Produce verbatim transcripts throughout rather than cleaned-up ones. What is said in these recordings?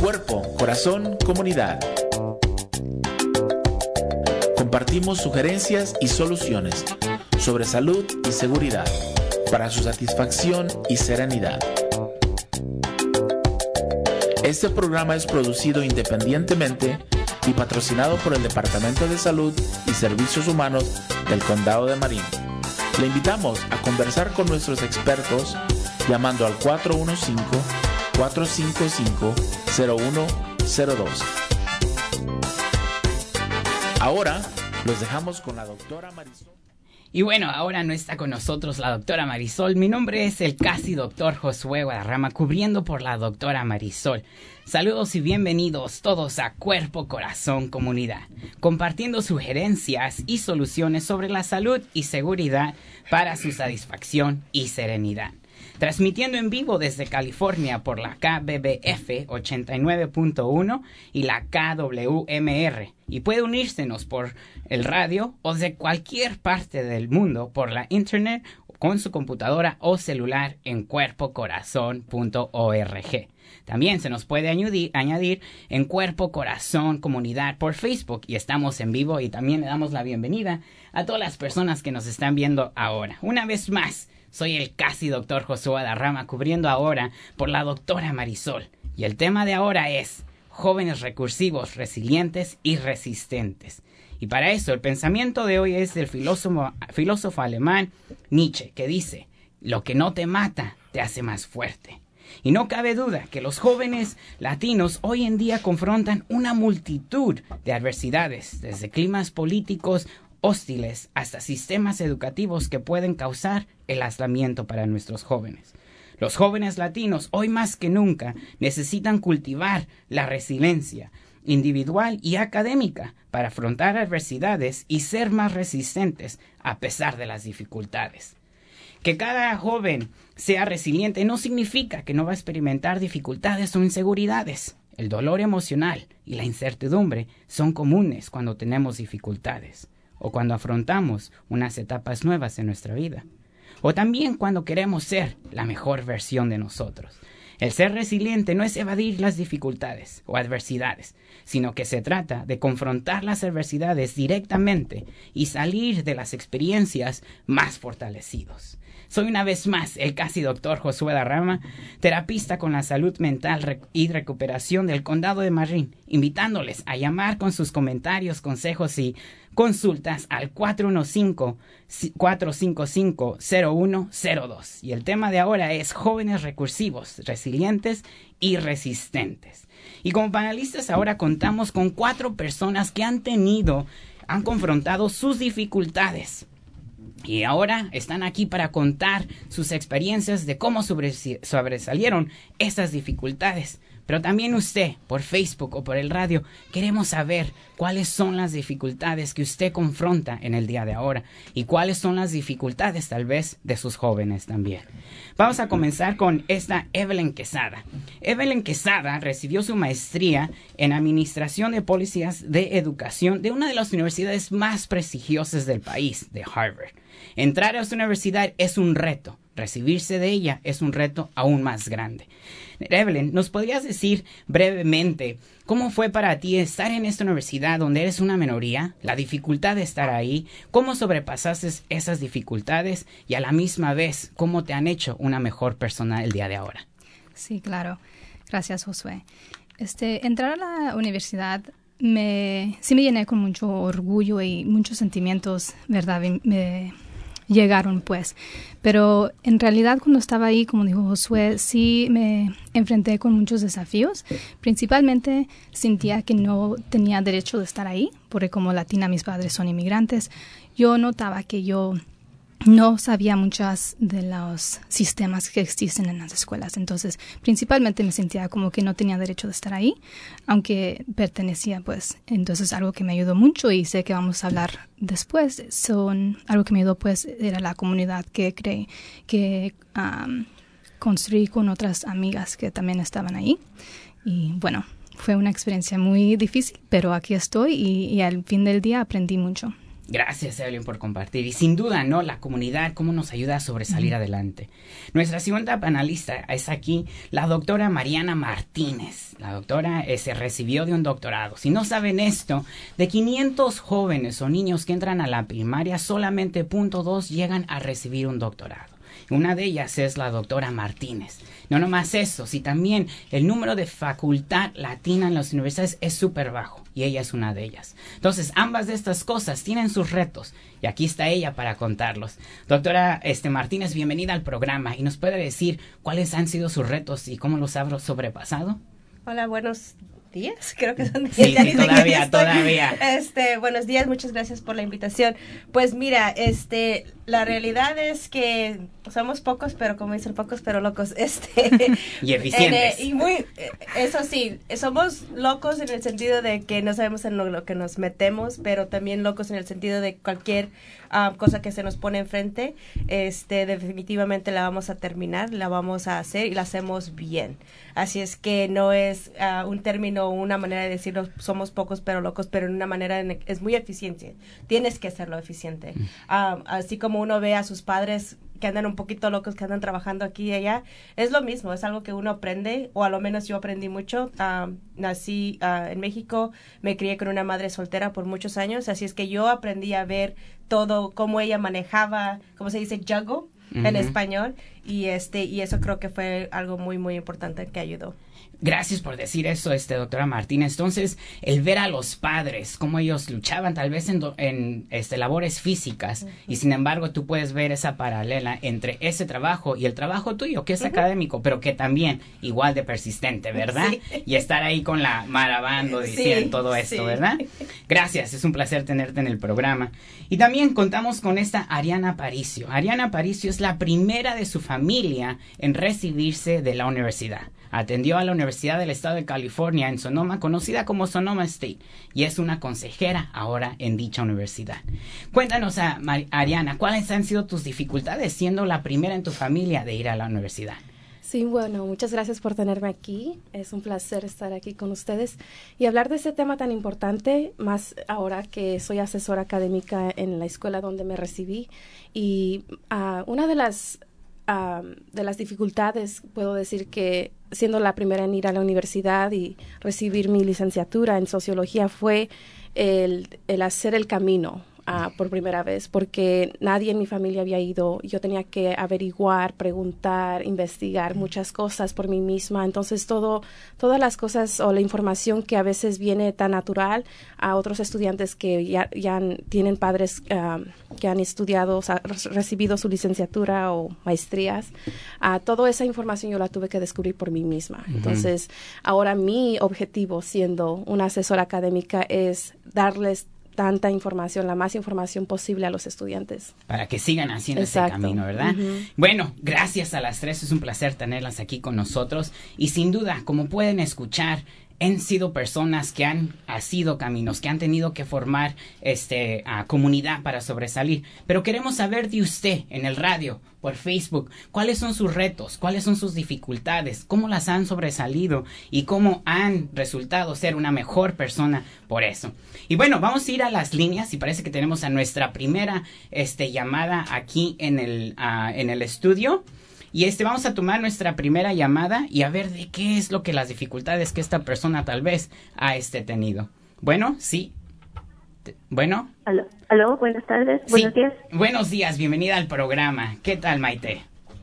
Cuerpo, Corazón, Comunidad. Compartimos sugerencias y soluciones sobre salud y seguridad para su satisfacción y serenidad. Este programa es producido independientemente y patrocinado por el Departamento de Salud y Servicios Humanos del Condado de Marin. Le invitamos a conversar con nuestros expertos llamando al cuatro uno cinco, cuatro cinco cinco, cero uno cero dos. Ahora los dejamos con la doctora Marisol. Y bueno, ahora no está con nosotros la doctora Marisol. Mi nombre es el casi doctor Josué Guadarrama, cubriendo por la doctora Marisol. Saludos y bienvenidos todos a Cuerpo, Corazón, Comunidad, compartiendo sugerencias y soluciones sobre la salud y seguridad para su satisfacción y serenidad. Transmitiendo en vivo desde California por la K B B F ochenta y nueve punto uno y la K W M R. Y puede unírsenos por el radio o de cualquier parte del mundo por la internet con su computadora o celular en cuerpo corazón punto org. También se nos puede añadir, añadir en Cuerpo, Corazón, Comunidad por Facebook y estamos en vivo y también le damos la bienvenida a todas las personas que nos están viendo ahora. Una vez más, soy el casi doctor Josué Guadarrama, cubriendo ahora por la doctora Marisol. Y el tema de ahora es jóvenes recursivos, resilientes y resistentes. Y para eso el pensamiento de hoy es del filósofo, filósofo alemán Nietzsche, que dice: lo que no te mata te hace más fuerte. Y no cabe duda que los jóvenes latinos hoy en día confrontan una multitud de adversidades, desde climas políticos hostiles hasta sistemas educativos que pueden causar el aislamiento para nuestros jóvenes. Los jóvenes latinos hoy más que nunca necesitan cultivar la resiliencia individual y académica para afrontar adversidades y ser más resistentes a pesar de las dificultades. Que cada joven sea resiliente no significa que no va a experimentar dificultades o inseguridades. El dolor emocional y la incertidumbre son comunes cuando tenemos dificultades o cuando afrontamos unas etapas nuevas en nuestra vida, o también cuando queremos ser la mejor versión de nosotros. El ser resiliente no es evadir las dificultades o adversidades, sino que se trata de confrontar las adversidades directamente y salir de las experiencias más fortalecidos. Soy una vez más el casi doctor Josué Guadarrama, terapista con la salud mental y recuperación del Condado de Marin, invitándoles a llamar con sus comentarios, consejos y consultas al cuatro uno cinco, cuatro cinco cinco, cero uno cero dos. Y el tema de ahora es jóvenes recursivos, resilientes y resistentes. Y como panelistas ahora contamos con cuatro personas que han tenido, han confrontado sus dificultades. Y ahora están aquí para contar sus experiencias de cómo sobresalieron esas dificultades. Pero también usted, por Facebook o por el radio, queremos saber cuáles son las dificultades que usted confronta en el día de ahora y cuáles son las dificultades tal vez de sus jóvenes también. Vamos a comenzar con esta Evelyn Quesada. Evelyn Quesada recibió su maestría en Administración de Policías de Educación de una de las universidades más prestigiosas del país, de Harvard. Entrar a esta universidad es un reto. Recibirse de ella es un reto aún más grande. Evelyn, ¿nos podrías decir brevemente cómo fue para ti estar en esta universidad donde eres una minoría, la dificultad de estar ahí, cómo sobrepasaste esas dificultades y a la misma vez cómo te han hecho una mejor persona el día de ahora? Sí, claro. Gracias, Josué. Este, entrar a la universidad me, sí me llené con mucho orgullo y muchos sentimientos, ¿verdad? Me, llegaron pues, pero en realidad cuando estaba ahí, como dijo Josué, sí me enfrenté con muchos desafíos. Principalmente sentía que no tenía derecho de estar ahí, porque como latina mis padres son inmigrantes. Yo notaba que yo no sabía muchos de los sistemas que existen en las escuelas. Entonces, principalmente me sentía como que no tenía derecho de estar ahí, aunque pertenecía, pues. Entonces, algo que me ayudó mucho, y sé que vamos a hablar después, son algo que me ayudó, pues, era la comunidad que creé, que um, construí con otras amigas que también estaban ahí. Y, bueno, fue una experiencia muy difícil, pero aquí estoy y, y al fin del día aprendí mucho. Gracias, Evelyn, por compartir. Y sin duda, ¿no? La comunidad, cómo nos ayuda a sobresalir uh-huh. adelante. Nuestra segunda panelista es aquí, la doctora Mariana Martínez. La doctora eh, se recibió de un doctorado. Si no saben esto, de quinientos jóvenes o niños que entran a la primaria, solamente cero punto dos llegan a recibir un doctorado. Una de ellas es la doctora Martínez. No nomás eso, si también el número de facultad latina en las universidades es súper bajo, y ella es una de ellas. Entonces, ambas de estas cosas tienen sus retos, y aquí está ella para contarlos. Doctora este, Martínez, bienvenida al programa, y nos puede decir cuáles han sido sus retos y cómo los ha sobrepasado. Hola, buenos días, creo que son días. Sí, sí, todavía, todavía. Este, buenos días, muchas gracias por la invitación. Pues mira, este, la realidad es que somos pocos, pero como dicen, pocos pero locos, este. Y eficientes. En, y muy, eso sí, somos locos en el sentido de que no sabemos en lo, lo que nos metemos, pero también locos en el sentido de cualquier uh, cosa que se nos pone enfrente, este, definitivamente la vamos a terminar, la vamos a hacer y la hacemos bien. Así es que no es uh, un término, una manera de decirlo, somos pocos pero locos, pero en una manera en, es muy eficiente. Tienes que hacerlo eficiente. Uh, así como uno ve a sus padres que andan un poquito locos, que andan trabajando aquí y allá, es lo mismo, es algo que uno aprende, o a lo menos yo aprendí mucho. Uh, nací uh, en México, me crié con una madre soltera por muchos años, así es que yo aprendí a ver todo, cómo ella manejaba, cómo se dice, juggle, uh-huh. en español, y este y eso creo que fue algo muy, muy importante que ayudó. Gracias por decir eso, este doctora Martínez. Entonces, el ver a los padres, cómo ellos luchaban tal vez en, do, en este, labores físicas, uh-huh. y sin embargo tú puedes ver esa paralela entre ese trabajo y el trabajo tuyo, que es uh-huh. académico, pero que también igual de persistente, ¿verdad? Sí. Y estar ahí con la marabando diciendo sí, todo esto, sí. ¿verdad? Gracias, es un placer tenerte en el programa. Y también contamos con esta Ariana Aparicio. Ariana Aparicio es la primera de su familia en recibirse de la universidad. Atendió a la Universidad del Estado de California en Sonoma, conocida como Sonoma State, y es una consejera ahora en dicha universidad. Cuéntanos, a Mar- Ariana, ¿cuáles han sido tus dificultades siendo la primera en tu familia de ir a la universidad? Sí, bueno, muchas gracias por tenerme aquí. Es un placer estar aquí con ustedes y hablar de este tema tan importante, más ahora que soy asesora académica en la escuela donde me recibí. Y uh, una de las, uh, de las dificultades, puedo decir que siendo la primera en ir a la universidad y recibir mi licenciatura en sociología, fue el, el hacer el camino uh, por primera vez, porque nadie en mi familia había ido. Yo tenía que averiguar, preguntar, investigar muchas cosas por mí misma. Entonces, todo, todas las cosas o la información que a veces viene tan natural a otros estudiantes que ya, ya tienen padres uh, que han estudiado, o sea, recibido su licenciatura o maestrías, uh, toda esa información yo la tuve que descubrir por mí misma. Uh-huh. Entonces, ahora mi objetivo siendo una asesora académica es darles tanta información, la más información posible a los estudiantes. Para que sigan haciendo Exacto. ese camino, ¿verdad? Uh-huh. Bueno, gracias a las tres, es un placer tenerlas aquí con nosotros y sin duda, como pueden escuchar, han sido personas que han sido caminos, que han tenido que formar este a comunidad para sobresalir. Pero queremos saber de usted en el radio, por Facebook, cuáles son sus retos, cuáles son sus dificultades, cómo las han sobresalido y cómo han resultado ser una mejor persona por eso. Y bueno, vamos a ir a las líneas y parece que tenemos a nuestra primera este, llamada aquí en el, uh, en el estudio. Y este vamos a tomar nuestra primera llamada y a ver de qué es lo que las dificultades que esta persona tal vez ha este tenido. Bueno, sí. Bueno. Aló, aló, buenas tardes, sí. Buenos días. Buenos días, bienvenida al programa. ¿Qué tal, Maite?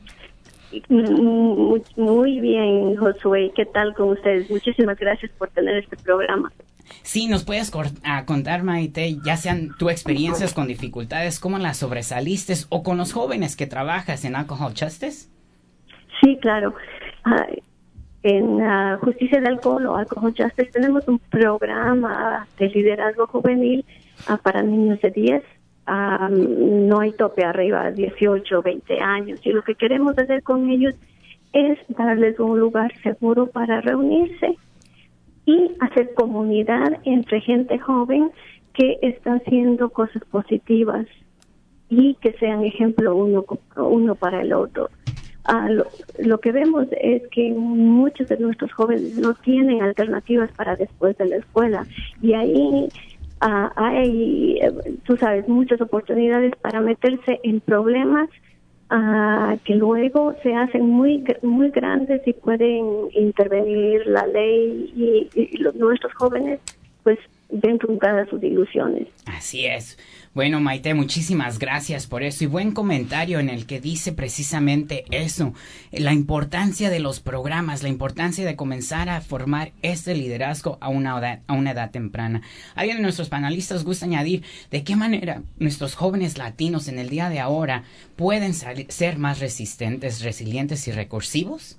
Muy, muy bien, Josué. ¿Qué tal con ustedes? Muchísimas gracias por tener este programa. Sí, ¿nos puedes cor- a contar, Maite, ya sean tus experiencias con dificultades, cómo las sobresaliste o con los jóvenes que trabajas en Alcohol Justice? Sí, claro. Uh, en uh, Justicia de Alcohol o Alcohol Justice tenemos un programa de liderazgo juvenil uh, para niños de diez. Um, no hay tope arriba, dieciocho, veinte años. Y lo que queremos hacer con ellos es darles un lugar seguro para reunirse y hacer comunidad entre gente joven que está haciendo cosas positivas y que sean ejemplo uno, uno para el otro. Uh, lo, lo que vemos es que muchos de nuestros jóvenes no tienen alternativas para después de la escuela y ahí uh, hay, tú sabes, muchas oportunidades para meterse en problemas uh, que luego se hacen muy muy grandes y pueden intervenir la ley y, y los, nuestros jóvenes pues ven truncadas sus ilusiones. Así es. Bueno, Maite, muchísimas gracias por eso y buen comentario en el que dice precisamente eso, la importancia de los programas, la importancia de comenzar a formar este liderazgo a una edad, a una edad temprana. ¿Alguien de nuestros panelistas gusta añadir de qué manera nuestros jóvenes latinos en el día de ahora pueden salir, ser más resistentes, resilientes y recursivos?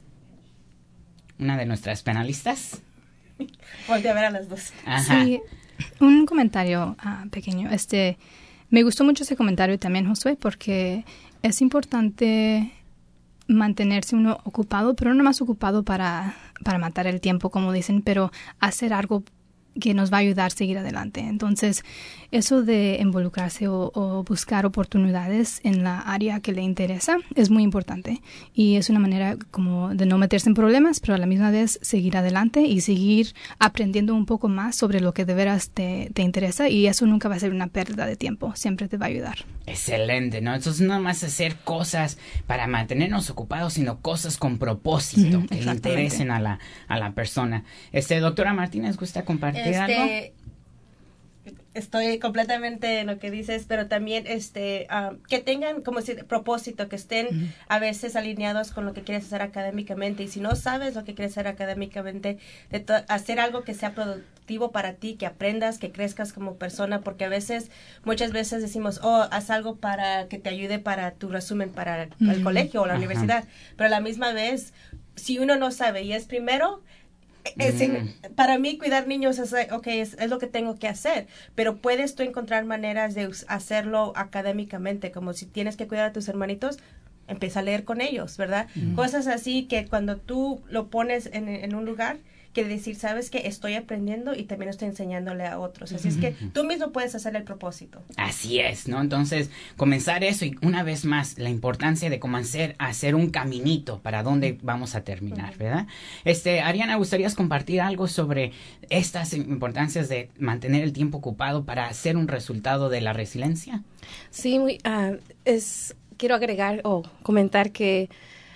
¿Una de nuestras panelistas? Voy a ver a las dos. Ajá. Sí, un comentario uh, pequeño. Este, me gustó mucho ese comentario también, Josué, porque es importante mantenerse uno ocupado, pero no más ocupado para, para matar el tiempo, como dicen, pero hacer algo que nos va a ayudar a seguir adelante. Entonces, eso de involucrarse o, o buscar oportunidades en la área que le interesa es muy importante y es una manera como de no meterse en problemas, pero a la misma vez seguir adelante y seguir aprendiendo un poco más sobre lo que de veras te, te interesa, y eso nunca va a ser una pérdida de tiempo, siempre te va a ayudar. Excelente, ¿no? Entonces no más hacer cosas para mantenernos ocupados, sino cosas con propósito, uh-huh, que le interesen a la, a la persona. Este, doctora Martínez, ¿gusta compartir Este, algo? Estoy completamente en lo que dices, pero también este um, que tengan como si propósito, que estén uh-huh. a veces alineados con lo que quieres hacer académicamente, y si no sabes lo que quieres hacer académicamente, de to- hacer algo que sea productivo para ti, que aprendas, que crezcas como persona, porque a veces, muchas veces decimos, oh, haz algo para que te ayude para tu resumen para uh-huh. el colegio o la uh-huh. universidad, pero a la misma vez, si uno no sabe y es primero, Es en, para mí cuidar niños es, okay, es, es lo que tengo que hacer, pero puedes tú encontrar maneras de hacerlo académicamente, como si tienes que cuidar a tus hermanitos, empieza a leer con ellos, ¿verdad? Mm. Cosas así que cuando tú lo pones en, en un lugar, quiere decir, sabes que estoy aprendiendo y también estoy enseñándole a otros. Así es que tú mismo puedes hacer el propósito. Así es, ¿no? Entonces, comenzar eso y una vez más, la importancia de comenzar a hacer un caminito para dónde vamos a terminar, ¿verdad? Este, Ariana, ¿gustarías compartir algo sobre estas importancias de mantener el tiempo ocupado para hacer un resultado de la resiliencia? Sí, muy, uh, es, quiero agregar o comentar que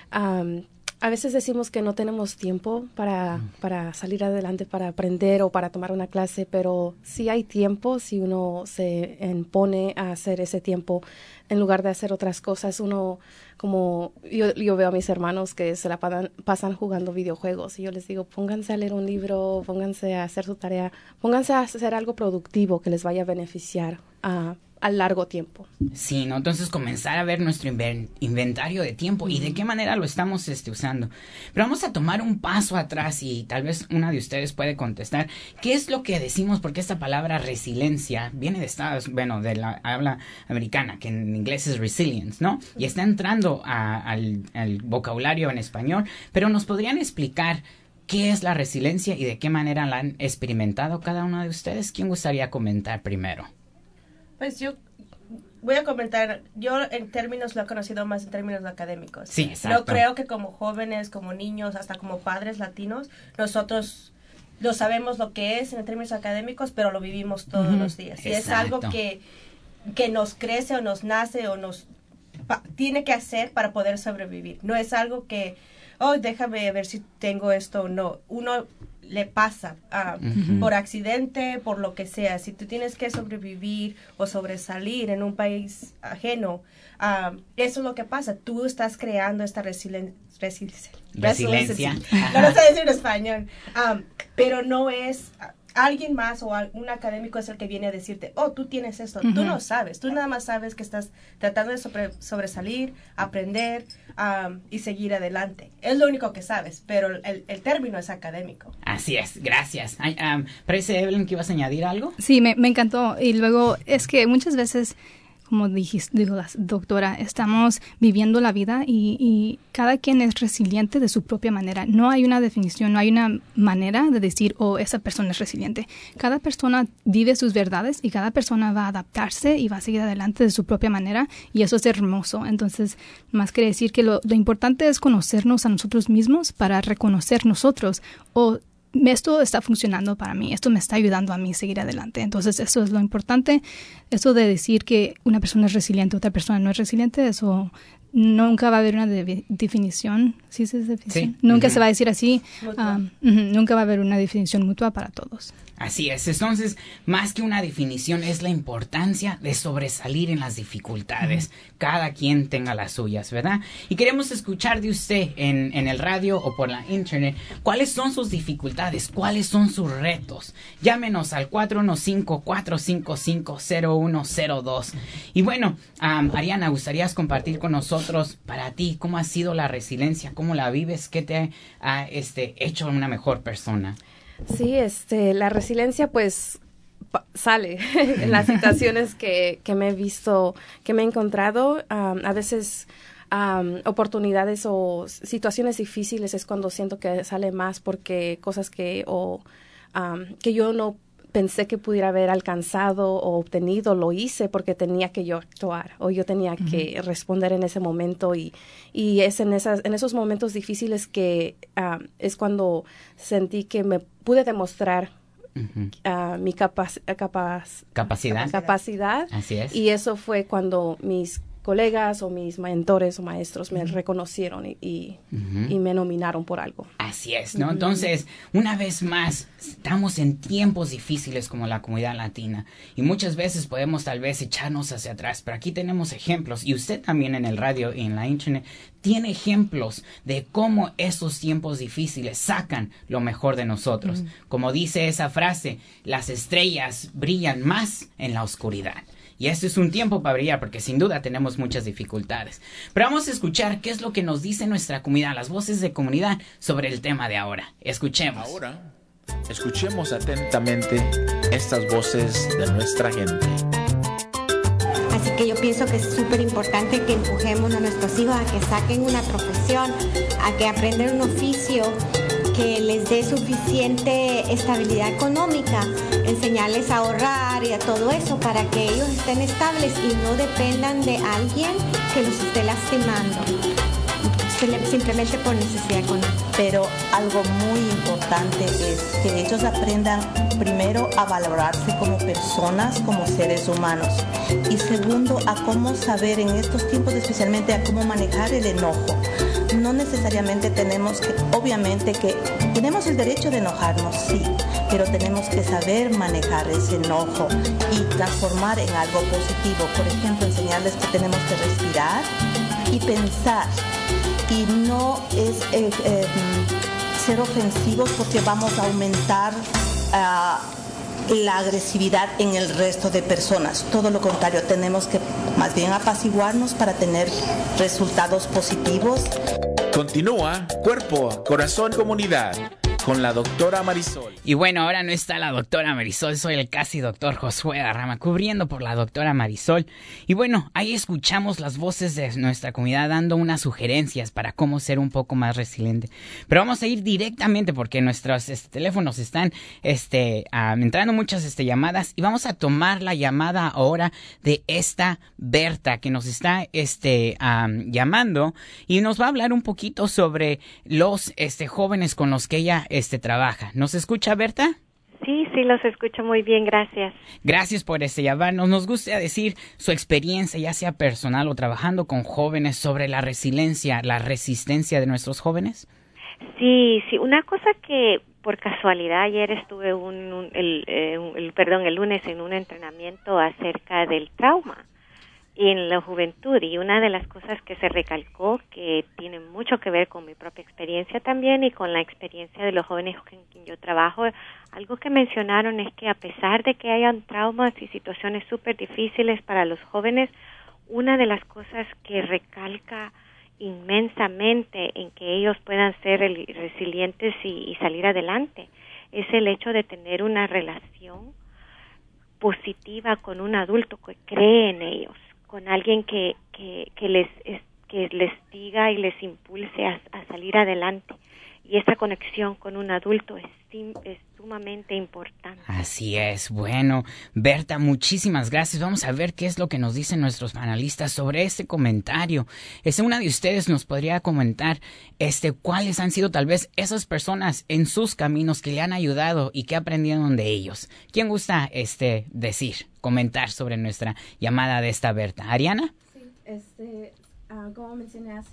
um, a veces decimos que no tenemos tiempo para, para salir adelante, para aprender o para tomar una clase, pero sí hay tiempo si uno se impone a hacer ese tiempo en lugar de hacer otras cosas. Uno, como yo, yo veo a mis hermanos que se la pasan, pasan jugando videojuegos y yo les digo, pónganse a leer un libro, pónganse a hacer su tarea, pónganse a hacer algo productivo que les vaya a beneficiar a a largo tiempo. Sí, ¿no? Entonces comenzar a ver nuestro inven- inventario de tiempo y de qué manera lo estamos este, usando. Pero vamos a tomar un paso atrás y tal vez una de ustedes puede contestar qué es lo que decimos, porque esta palabra resiliencia viene de Estados, bueno, de la habla americana, que en inglés es resilience, ¿no? Y está entrando a, al, al vocabulario en español, pero nos podrían explicar qué es la resiliencia y de qué manera la han experimentado cada uno de ustedes. ¿Quién gustaría comentar primero? Pues yo voy a comentar, yo en términos lo he conocido más en términos académicos. Sí, exacto. Yo creo que como jóvenes, como niños, hasta como padres latinos, nosotros lo sabemos lo que es en términos académicos, pero lo vivimos todos uh-huh. los días. Y exacto. es algo que, que nos crece o nos nace o nos pa, tiene que hacer para poder sobrevivir. No es algo que, oh, déjame ver si tengo esto o no. Uno le pasa uh, uh-huh. por accidente, por lo que sea. Si tú tienes que sobrevivir o sobresalir en un país ajeno, uh, eso es lo que pasa. Tú estás creando esta resilien- resil- resiliencia. No lo sé decir en español. Um, pero no es... Uh, alguien más o un académico es el que viene a decirte, oh, tú tienes esto. Uh-huh. Tú no sabes. Tú nada más sabes que estás tratando de sobre, sobresalir, aprender um, y seguir adelante. Es lo único que sabes, pero el, el término es académico. Así es. Gracias. Ay, um, parece, Evelyn, que ibas a añadir algo. Sí, me, me encantó. Y luego es que muchas veces, como dijiste, digo, la doctora, estamos viviendo la vida y, y cada quien es resiliente de su propia manera. No hay una definición, no hay una manera de decir, oh, esa persona es resiliente. Cada persona vive sus verdades y cada persona va a adaptarse y va a seguir adelante de su propia manera, y eso es hermoso. Entonces, más que decir que lo, lo importante es conocernos a nosotros mismos para reconocer nosotros, o esto está funcionando para mí, esto me está ayudando a mí a seguir adelante. Entonces, eso es lo importante. Esto de decir que una persona es resiliente, otra persona no es resiliente, eso nunca va a haber una de- definición. ¿Sí es definición? Sí. Nunca Uh-huh. se va a decir así. Mutua. Um, uh-huh, nunca va a haber una definición mutua para todos. Así es, entonces, más que una definición, es la importancia de sobresalir en las dificultades. Cada quien tenga las suyas, ¿verdad? Y queremos escuchar de usted en, en el radio o por la internet, ¿cuáles son sus dificultades? ¿Cuáles son sus retos? Llámenos al cuatro uno cinco, cuatro cinco cinco, cero uno cero dos. Y bueno, um, Ariana, ¿gustarías compartir con nosotros, para ti, cómo ha sido la resiliencia? ¿Cómo la vives? ¿Qué te ha este, hecho una mejor persona? Sí, este, la resiliencia pues pa- sale en las situaciones que, que me he visto, que me he encontrado. Um, a veces um, oportunidades o situaciones difíciles es cuando siento que sale más porque cosas que, o, um, que yo no pensé que pudiera haber alcanzado o obtenido, lo hice porque tenía que yo actuar o yo tenía uh-huh. que responder en ese momento y, y es en, esas, en esos momentos difíciles que uh, es cuando sentí que me pude demostrar uh-huh. uh, mi capac- capac- capacidad. capacidad. Así es. Y eso fue cuando mis colegas o mis mentores o maestros me uh-huh. reconocieron y, y, uh-huh. y me nominaron por algo. Así es, ¿no? Uh-huh. Entonces, una vez más, estamos en tiempos difíciles como la comunidad latina y muchas veces podemos tal vez echarnos hacia atrás, pero aquí tenemos ejemplos y usted también en el radio y en la internet tiene ejemplos de cómo esos tiempos difíciles sacan lo mejor de nosotros. Uh-huh. Como dice esa frase, las estrellas brillan más en la oscuridad. Y este es un tiempo para brillar porque sin duda tenemos muchas dificultades. Pero vamos a escuchar qué es lo que nos dice nuestra comunidad, las voces de comunidad sobre el tema de ahora. Escuchemos. Ahora, escuchemos atentamente estas voces de nuestra gente. Así que yo pienso que es súper importante que empujemos a nuestros hijos a que saquen una profesión, a que aprendan un oficio que les dé suficiente estabilidad económica, enseñarles a ahorrar y a todo eso para que ellos estén estables y no dependan de alguien que los esté lastimando, simplemente por necesidad económica. Pero algo muy importante es que ellos aprendan primero a valorarse como personas, como seres humanos, y segundo a cómo saber en estos tiempos especialmente a cómo manejar el enojo. No necesariamente tenemos que, obviamente que tenemos el derecho de enojarnos, sí, pero tenemos que saber manejar ese enojo y transformar en algo positivo. Por ejemplo, enseñarles que tenemos que respirar y pensar. Y no es eh, eh, ser ofensivos porque vamos a aumentar uh, la agresividad en el resto de personas. Todo lo contrario, tenemos que más bien apaciguarnos para tener resultados positivos. Continúa Cuerpo, Corazón, Comunidad con la doctora Marisol. Y bueno, ahora no está la doctora Marisol, soy el casi doctor Josué Garrama, cubriendo por la doctora Marisol. Y bueno, ahí escuchamos las voces de nuestra comunidad dando unas sugerencias para cómo ser un poco más resiliente. Pero vamos a ir directamente porque nuestros este, teléfonos están este, um, entrando muchas este, llamadas y vamos a tomar la llamada ahora de esta Berta que nos está este, um, llamando y nos va a hablar un poquito sobre los este, jóvenes con los que ella este, trabaja. ¿Nos escucha, Berta? Sí, sí, los escucho muy bien, gracias. Gracias por este llamarnos. Nos gusta decir su experiencia, ya sea personal o trabajando con jóvenes, sobre la resiliencia, la resistencia de nuestros jóvenes. Sí, sí, una cosa que por casualidad ayer estuve un, un el, eh, el perdón, el lunes en un entrenamiento acerca del trauma en la juventud, y una de las cosas que se recalcó, que tiene mucho que ver con mi propia experiencia también y con la experiencia de los jóvenes con quien yo trabajo, algo que mencionaron es que a pesar de que hayan traumas y situaciones súper difíciles para los jóvenes, una de las cosas que recalca inmensamente en que ellos puedan ser resilientes y, y salir adelante es el hecho de tener una relación positiva con un adulto que cree en ellos, con alguien que, que, que les es, que les diga y les impulse a, a salir adelante. y esa conexión con un adulto es, es sumamente importante. Así es. Bueno, Berta, muchísimas gracias. Vamos a ver qué es lo que nos dicen nuestros panelistas sobre este comentario. Este, una de ustedes nos podría comentar este, cuáles han sido tal vez esas personas en sus caminos que le han ayudado y que aprendieron de ellos. ¿Quién gusta este, decir, comentar sobre nuestra llamada de esta Berta? ¿Ariana? Sí, este, uh, como mencioné hace...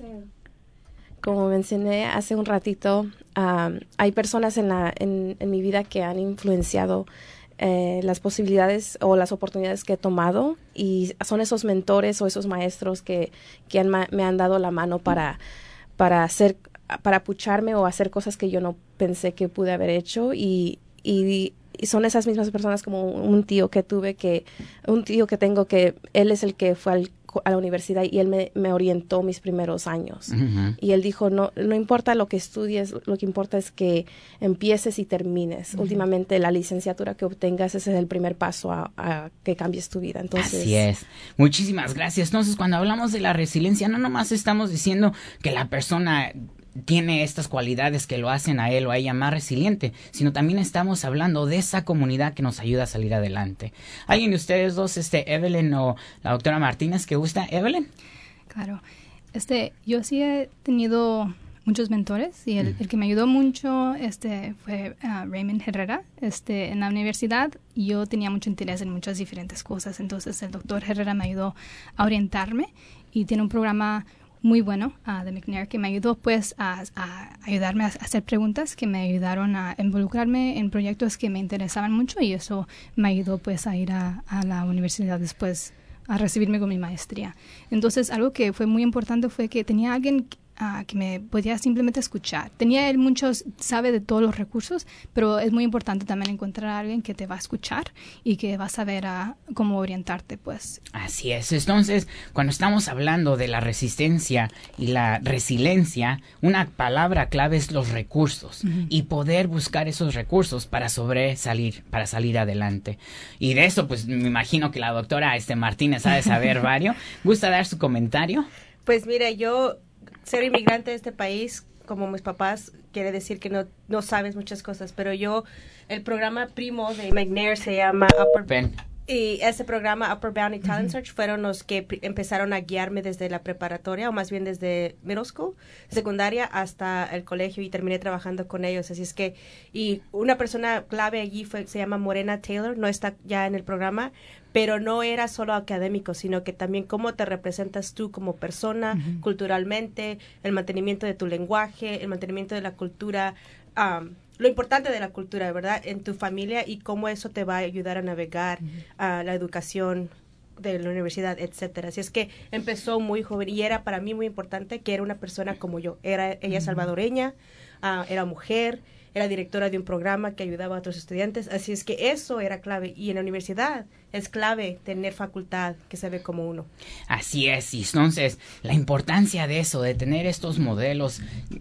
Como mencioné hace un ratito, um, hay personas en, la, en, en mi vida que han influenciado eh, las posibilidades o las oportunidades que he tomado, y son esos mentores o esos maestros que, que han, me han dado la mano para, para, hacer, para pucharme o hacer cosas que yo no pensé que pude haber hecho, y, y, y son esas mismas personas como un tío que tuve, que un tío que tengo que él es el que fue al a la universidad y él me, me orientó mis primeros años. Uh-huh. Y él dijo, no no importa lo que estudies, lo que importa es que empieces y termines. Uh-huh. Últimamente, la licenciatura que obtengas, ese es el primer paso a, a que cambies tu vida. Entonces, así es. Muchísimas gracias. Entonces, cuando hablamos de la resiliencia, no nomás estamos diciendo que la persona tiene estas cualidades que lo hacen a él o a ella más resiliente, sino también estamos hablando de esa comunidad que nos ayuda a salir adelante. ¿Alguien de ustedes dos, este, Evelyn o la doctora Martínez, que gusta? ¿Evelyn? Claro. Este, yo sí he tenido muchos mentores, y el, mm. el que me ayudó mucho este, fue uh, Raymond Herrera. Este, en la universidad yo tenía mucho interés en muchas diferentes cosas, entonces el doctor Herrera me ayudó a orientarme, y tiene un programa muy bueno uh, de McNair que me ayudó pues a, a ayudarme a hacer preguntas que me ayudaron a involucrarme en proyectos que me interesaban mucho, y eso me ayudó pues a ir a, a la universidad después a recibirme con mi maestría. Entonces, algo que fue muy importante fue que tenía alguien Uh, que me podía simplemente escuchar. Tenía él muchos, sabe de todos los recursos, pero es muy importante también encontrar a alguien que te va a escuchar y que va a saber uh, cómo orientarte, pues. Así es. Entonces, cuando estamos hablando de la resistencia y la resiliencia, una palabra clave es los recursos, uh-huh. y poder buscar esos recursos para sobresalir, para salir adelante. Y de eso, pues, me imagino que la doctora este, Martínez ha de saber varios. ¿Gusta dar su comentario? Pues mira, yo ser inmigrante de este país, como mis papás, quiere decir que no, no sabes muchas cosas, pero yo, el programa primo de McNair se llama Upper... Ben. Y ese programa, Upper Bounty Talent Uh-huh. Search, fueron los que pr- empezaron a guiarme desde la preparatoria, o más bien desde middle school, secundaria, hasta el colegio, y terminé trabajando con ellos. Así es que, y una persona clave allí fue, se llama Morena Taylor, no está ya en el programa, pero no era solo académico, sino que también cómo te representas tú como persona, uh-huh. culturalmente, el mantenimiento de tu lenguaje, el mantenimiento de la cultura, um, lo importante de la cultura, ¿verdad?, en tu familia, y cómo eso te va a ayudar a navegar uh-huh. a la educación de la universidad, etcétera. Así es que empezó muy joven, y era para mí muy importante que era una persona como yo. Era ella salvadoreña, uh, era mujer, era directora de un programa que ayudaba a otros estudiantes. Así es que eso era clave, y en la universidad es clave tener facultad que se ve como uno. Así es, y entonces la importancia de eso, de tener estos modelos,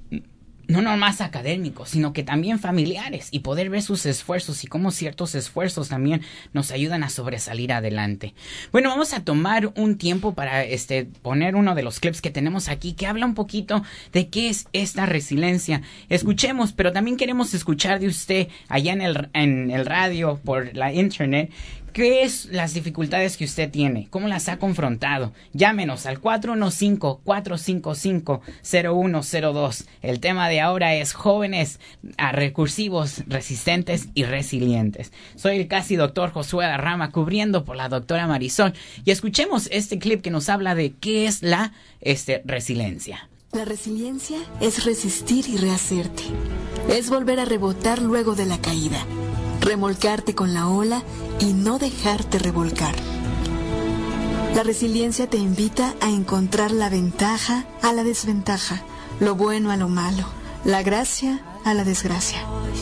no nomás académicos, sino que también familiares, y poder ver sus esfuerzos y cómo ciertos esfuerzos también nos ayudan a sobresalir adelante. Bueno, vamos a tomar un tiempo para este poner uno de los clips que tenemos aquí, que habla un poquito de qué es esta resiliencia. Escuchemos, pero también queremos escuchar de usted allá en el, en el radio, por la internet. ¿Qué es las dificultades que usted tiene? ¿Cómo las ha confrontado? Llámenos al cuatro uno cinco, cuatro cinco cinco, cero uno cero dos. El tema de ahora es jóvenes a recursivos, resistentes y resilientes. Soy el casi doctor Josué Rama, cubriendo por la doctora Marisol. Y escuchemos este clip que nos habla de qué es la este, resiliencia. La resiliencia es resistir y rehacerte. Es volver a rebotar luego de la caída. Remolcarte con la ola y no dejarte revolcar. La resiliencia te invita a encontrar la ventaja a la desventaja, lo bueno a lo malo, la gracia a la desgracia.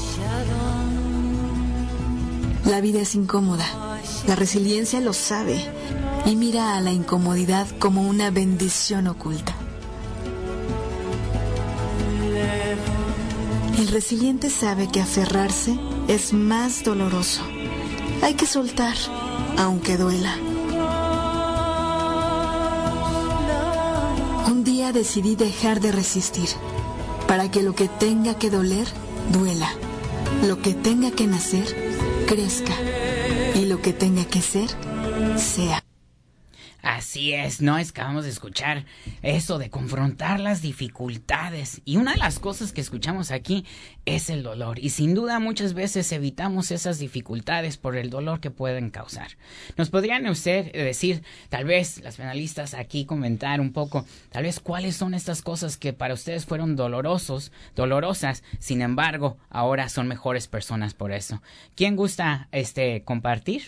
La vida es incómoda. La resiliencia lo sabe y mira a la incomodidad como una bendición oculta. El resiliente sabe que aferrarse es más doloroso. Hay que soltar, aunque duela. Un día decidí dejar de resistir, para que lo que tenga que doler, duela, lo que tenga que nacer, crezca, y lo que tenga que ser, sea. Así es, ¿no? Es que acabamos de escuchar eso de confrontar las dificultades. Y una de las cosas que escuchamos aquí es el dolor. Y sin duda muchas veces evitamos esas dificultades por el dolor que pueden causar. ¿Nos podrían usted decir, tal vez las panelistas aquí comentar un poco, tal vez cuáles son estas cosas que para ustedes fueron dolorosos, dolorosas, sin embargo, ahora son mejores personas por eso? ¿Quién gusta este compartir?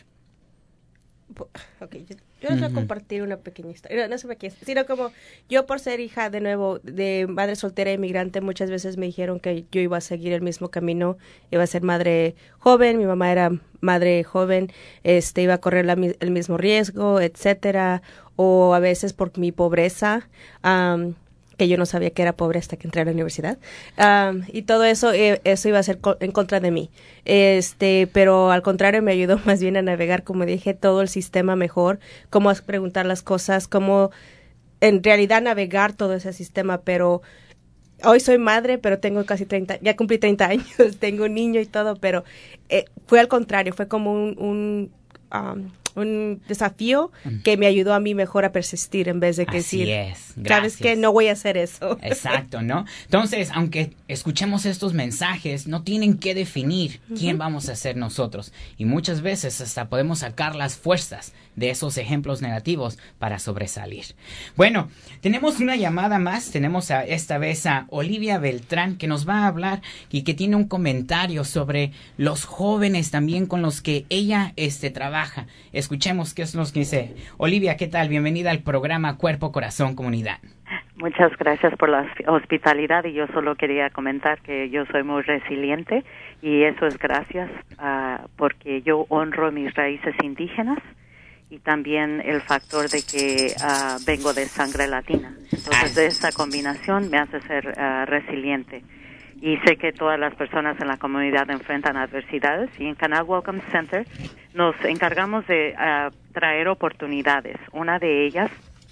Ok, yo, yo les voy a compartir una pequeña historia, no, no sé qué, sino como yo por ser hija de nuevo de madre soltera inmigrante, muchas veces me dijeron que yo iba a seguir el mismo camino, iba a ser madre joven, mi mamá era madre joven, este iba a correr la, el mismo riesgo, etcétera, o a veces por mi pobreza, um, que yo no sabía que era pobre hasta que entré a la universidad, um, y todo eso, eh, eso iba a ser co- en contra de mí, este, pero al contrario me ayudó más bien a navegar, como dije, todo el sistema mejor, cómo preguntar las cosas, cómo en realidad navegar todo ese sistema, pero hoy soy madre, pero tengo casi treinta, ya cumplí treinta años, tengo un niño y todo, pero eh, fue al contrario, fue como un, un um, un desafío que me ayudó a mí mejor a persistir en vez de que Así decir, es. sabes que no voy a hacer eso. Exacto, ¿no? Entonces, aunque escuchemos estos mensajes, no tienen que definir uh-huh. quién vamos a ser nosotros. Y muchas veces hasta podemos sacar las fuerzas de esos ejemplos negativos para sobresalir. Bueno, tenemos una llamada más. Tenemos a, esta vez a Olivia Beltrán, que nos va a hablar y que tiene un comentario sobre los jóvenes también con los que ella este, trabaja. Escuchemos qué es lo que dice. Olivia, ¿qué tal? Bienvenida al programa Cuerpo, Corazón, Comunidad. Muchas gracias por la hospitalidad y yo solo quería comentar que yo soy muy resiliente y eso es gracias uh, porque yo honro mis raíces indígenas y también el factor de que uh, vengo de sangre latina. Entonces, de esa combinación me hace ser uh, resiliente. Y sé que todas las personas en la comunidad enfrentan adversidades y en Canal Welcome Center nos encargamos de uh, traer oportunidades. Una de ellas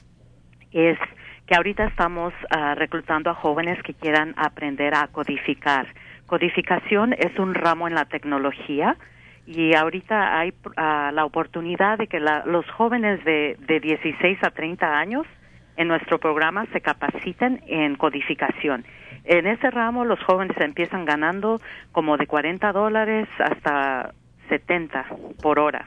es que ahorita estamos uh, reclutando a jóvenes que quieran aprender a codificar. Codificación es un ramo en la tecnología y ahorita hay uh, la oportunidad de que la, los jóvenes de, de dieciséis a treinta años en nuestro programa se capaciten en codificación. En ese ramo los jóvenes empiezan ganando como de cuarenta dólares hasta setenta por hora.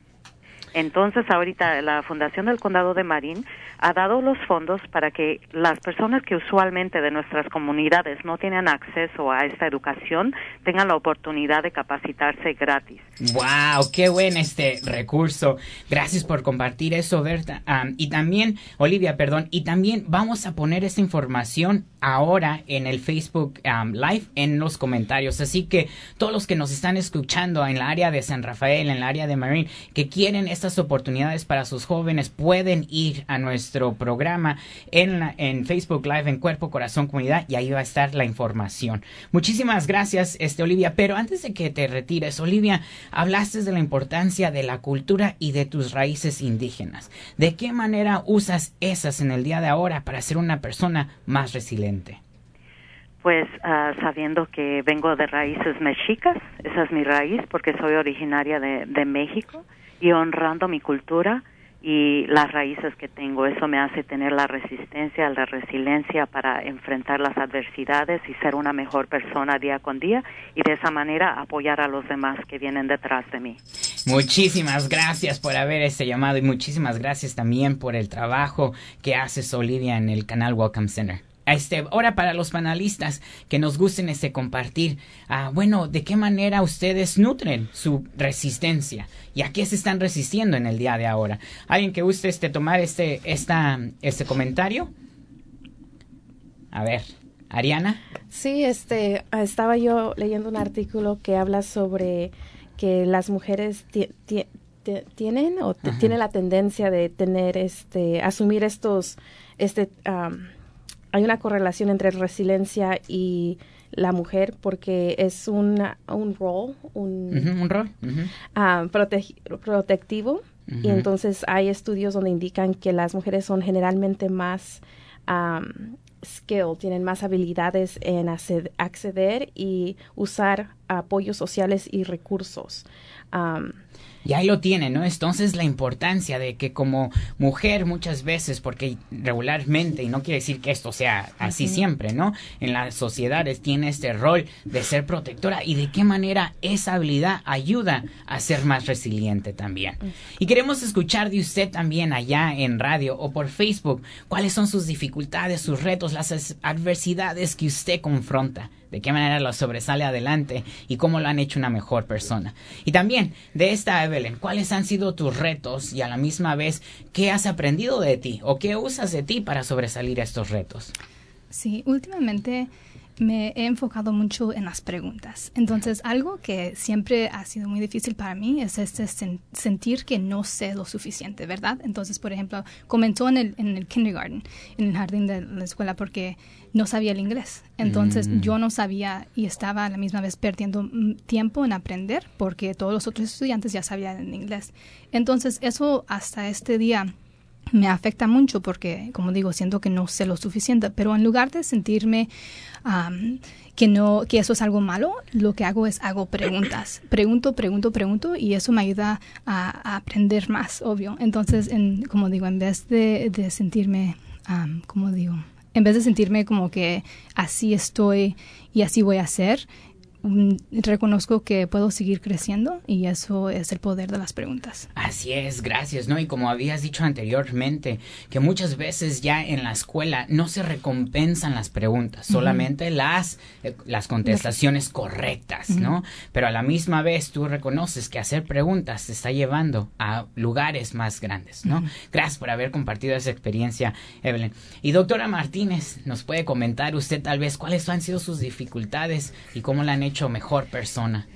Entonces, ahorita la Fundación del Condado de Marin ha dado los fondos para que las personas que usualmente de nuestras comunidades no tienen acceso a esta educación tengan la oportunidad de capacitarse gratis. ¡Wow! ¡Qué buen este recurso! Gracias por compartir eso, Berta. Um, y también, Olivia, perdón, y también vamos a poner esta información ahora en el Facebook um, Live en los comentarios. Así que todos los que nos están escuchando en la área de San Rafael, en la área de Marin, que quieren estas oportunidades para sus jóvenes, pueden ir a nuestro programa en, la, en Facebook Live en Cuerpo, Corazón, Comunidad y ahí va a estar la información. Muchísimas gracias, este Olivia. Pero antes de que te retires, Olivia, hablaste de la importancia de la cultura y de tus raíces indígenas. ¿De qué manera usas esas en el día de ahora para ser una persona más resiliente? Pues uh, sabiendo que vengo de raíces mexicas, esa es mi raíz porque soy originaria de, de México, y honrando mi cultura y las raíces que tengo. Eso me hace tener la resistencia, la resiliencia para enfrentar las adversidades y ser una mejor persona día con día y de esa manera apoyar a los demás que vienen detrás de mí. Muchísimas gracias por haber este llamado y muchísimas gracias también por el trabajo que haces, Olivia, en el canal Welcome Center. Este, ahora para los panelistas que nos gusten este compartir, ah, bueno, ¿de qué manera ustedes nutren su resistencia? ¿Y a qué se están resistiendo en el día de ahora? ¿Alguien que guste este, tomar este, esta, este comentario? A ver, Ariana. Sí, este, estaba yo leyendo un artículo que habla sobre que las mujeres ti- ti- ti- tienen o t- tienen la tendencia de tener, este, asumir estos, este, um, hay una correlación entre resiliencia y la mujer porque es una, un rol, un, uh-huh, un rol uh-huh. uh, prote- protectivo uh-huh. Y entonces hay estudios donde indican que las mujeres son generalmente más um, skill, tienen más habilidades en acceder y usar apoyos sociales y recursos. Um, Y ahí lo tienen, ¿no? Entonces la importancia de que como mujer muchas veces, porque regularmente, y no quiere decir que esto sea así uh-huh. siempre, ¿no? En las sociedades tiene este rol de ser protectora y de qué manera esa habilidad ayuda a ser más resiliente también. Uh-huh. Y queremos escuchar de usted también allá en radio o por Facebook, cuáles son sus dificultades, sus retos, las adversidades que usted confronta. De qué manera lo sobresale adelante y cómo lo han hecho una mejor persona. Y también de esta, Evelyn, ¿cuáles han sido tus retos y a la misma vez qué has aprendido de ti o qué usas de ti para sobresalir a estos retos? Sí, últimamente me he enfocado mucho en las preguntas. Entonces, algo que siempre ha sido muy difícil para mí es este sen- sentir que no sé lo suficiente, ¿verdad? Entonces, por ejemplo, comenzó en el, en el kindergarten, en el jardín de la escuela, porque no sabía el inglés. Entonces, mm. yo no sabía y estaba a la misma vez perdiendo tiempo en aprender porque todos los otros estudiantes ya sabían el inglés. Entonces, eso hasta este día me afecta mucho porque, como digo, siento que no sé lo suficiente, pero en lugar de sentirme um, que no que eso es algo malo, lo que hago es hago preguntas. Pregunto, pregunto, pregunto y eso me ayuda a, a aprender más, obvio. Entonces, en, como digo, en vez de, de sentirme, um, como digo, en vez de sentirme como que así estoy y así voy a ser, reconozco que puedo seguir creciendo y eso es el poder de las preguntas. Así es, gracias, ¿no? Y como habías dicho anteriormente, que muchas veces ya en la escuela no se recompensan las preguntas, uh-huh. solamente las, eh, las contestaciones correctas, uh-huh. ¿no? Pero a la misma vez tú reconoces que hacer preguntas te está llevando a lugares más grandes, ¿no? Uh-huh. Gracias por haber compartido esa experiencia, Evelyn. Y doctora Martínez, ¿nos puede comentar usted tal vez cuáles han sido sus dificultades y cómo la han hecho mejor persona?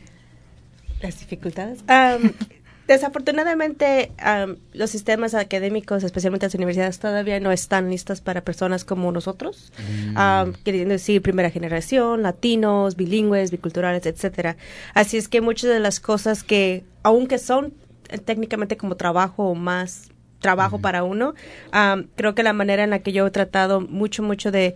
Las dificultades. Um, desafortunadamente, um, los sistemas académicos, especialmente las universidades, todavía no están listas para personas como nosotros, mm. um, queriendo decir primera generación, latinos, bilingües, biculturales, etcétera. Así es que muchas de las cosas que, aunque son técnicamente como trabajo o más trabajo mm. para uno, um, creo que la manera en la que yo he tratado mucho, mucho de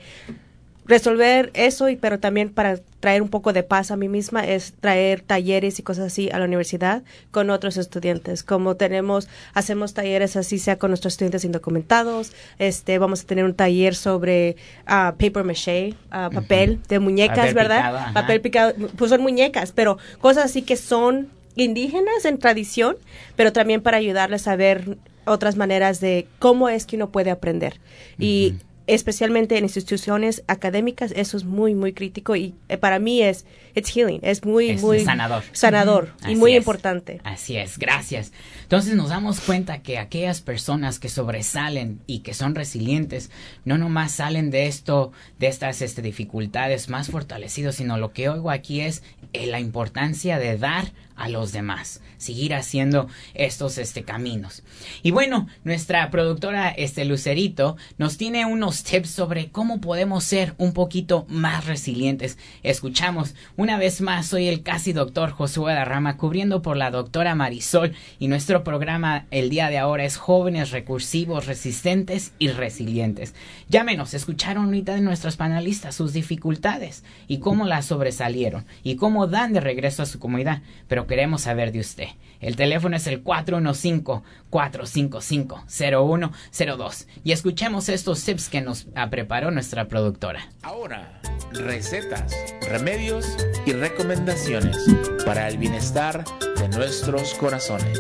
resolver eso, y pero también para traer un poco de paz a mí misma, es traer talleres y cosas así a la universidad con otros estudiantes. Como tenemos, hacemos talleres así sea con nuestros estudiantes indocumentados, este, vamos a tener un taller sobre uh, paper maché, uh, papel uh-huh. de muñecas, papel ¿verdad? Picado, papel picado, pues son muñecas, pero cosas así que son indígenas en tradición, pero también para ayudarles a ver otras maneras de cómo es que uno puede aprender. Uh-huh. Y especialmente en instituciones académicas, eso es muy, muy crítico y eh, para mí es it's healing, es muy, es muy sanador, sanador uh-huh. y Así muy es. importante. Así es, gracias. Entonces nos damos cuenta que aquellas personas que sobresalen y que son resilientes, no nomás salen de esto, de estas este, dificultades más fortalecidos, sino lo que oigo aquí es eh, la importancia de dar a los demás, seguir haciendo estos este caminos. Y bueno, nuestra productora este Lucerito nos tiene unos tips sobre cómo podemos ser un poquito más resilientes. Escuchamos una vez más, soy el casi doctor Josué Guadarrama, cubriendo por la doctora Marisol, y nuestro programa el día de ahora es Jóvenes Recursivos, Resistentes y Resilientes. Llámenos, escucharon ahorita de nuestros panelistas sus dificultades y cómo las sobresalieron y cómo dan de regreso a su comunidad, pero queremos saber de usted. El teléfono es el cuatro uno cinco, cuatro cinco cinco, cero uno cero dos y escuchemos estos tips que nos preparó nuestra productora. Ahora, recetas, remedios y recomendaciones para el bienestar de nuestros corazones.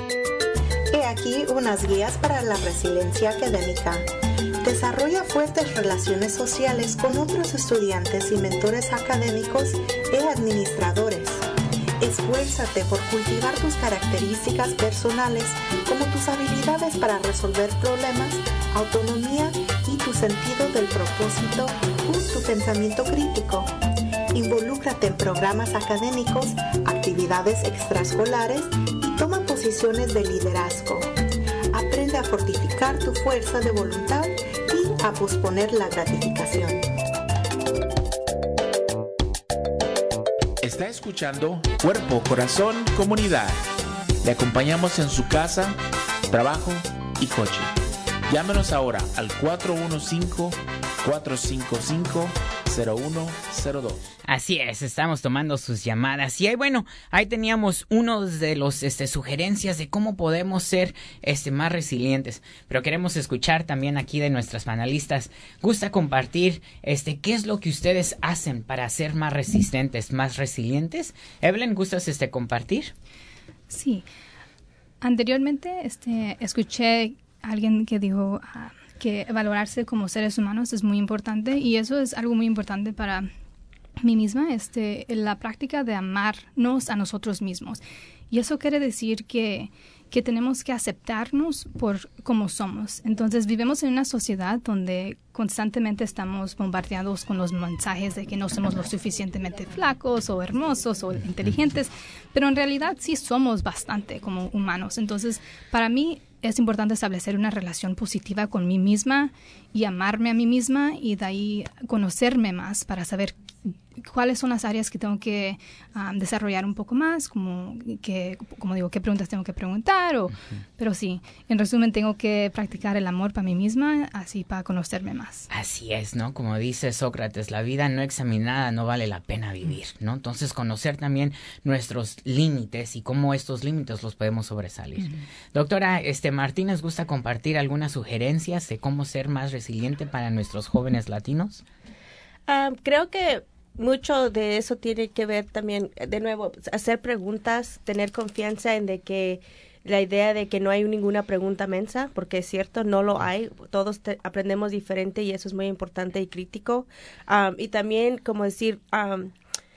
He aquí unas guías para la resiliencia académica. Desarrolla fuertes relaciones sociales con otros estudiantes y mentores académicos y administradores. Esfuérzate por cultivar tus características personales como tus habilidades para resolver problemas, autonomía y tu sentido del propósito o tu pensamiento crítico. Involúcrate en programas académicos, actividades extraescolares y toma posiciones de liderazgo. Aprende a fortificar tu fuerza de voluntad y a posponer la gratificación. Está escuchando Cuerpo, Corazón, Comunidad. Le acompañamos en su casa, trabajo y coche. Llámenos ahora al cuatro uno cinco, cuatro cinco cinco, cero uno cero dos. Así es, estamos tomando sus llamadas. Y ahí, bueno, ahí teníamos uno de los este, sugerencias de cómo podemos ser este, más resilientes. Pero queremos escuchar también aquí de nuestras panelistas. ¿Gusta compartir este, qué es lo que ustedes hacen para ser más resistentes, más resilientes? Evelyn, ¿gustas este, compartir? Sí. Anteriormente este, escuché a alguien que dijo uh, que valorarse como seres humanos es muy importante, y eso es algo muy importante para mí misma, este, la práctica de amarnos a nosotros mismos. Y eso quiere decir que, que tenemos que aceptarnos por como somos. Entonces vivimos en una sociedad donde constantemente estamos bombardeados con los mensajes de que no somos lo suficientemente flacos o hermosos o inteligentes, pero en realidad sí somos bastante como humanos. Entonces, para mí es importante establecer una relación positiva con mí misma y amarme a mí misma, y de ahí conocerme más para saber cuáles son las áreas que tengo que um, desarrollar un poco más, como que, como digo, qué preguntas tengo que preguntar, o, uh-huh. pero sí, en resumen, tengo que practicar el amor para mí misma, así para conocerme más. Así es, ¿no? Como dice Sócrates, la vida no examinada no vale la pena vivir, ¿no? Entonces, conocer también nuestros límites y cómo estos límites los podemos sobresalir. Uh-huh. Doctora este, Martínez, ¿gusta compartir algunas sugerencias de cómo ser más resiliente para nuestros jóvenes latinos? Um, creo que mucho de eso tiene que ver también, de nuevo, hacer preguntas, tener confianza en de que la idea de que no hay ninguna pregunta mensa, porque es cierto, no lo hay, todos te, aprendemos diferente, y eso es muy importante y crítico. Um, y también, como decir, um,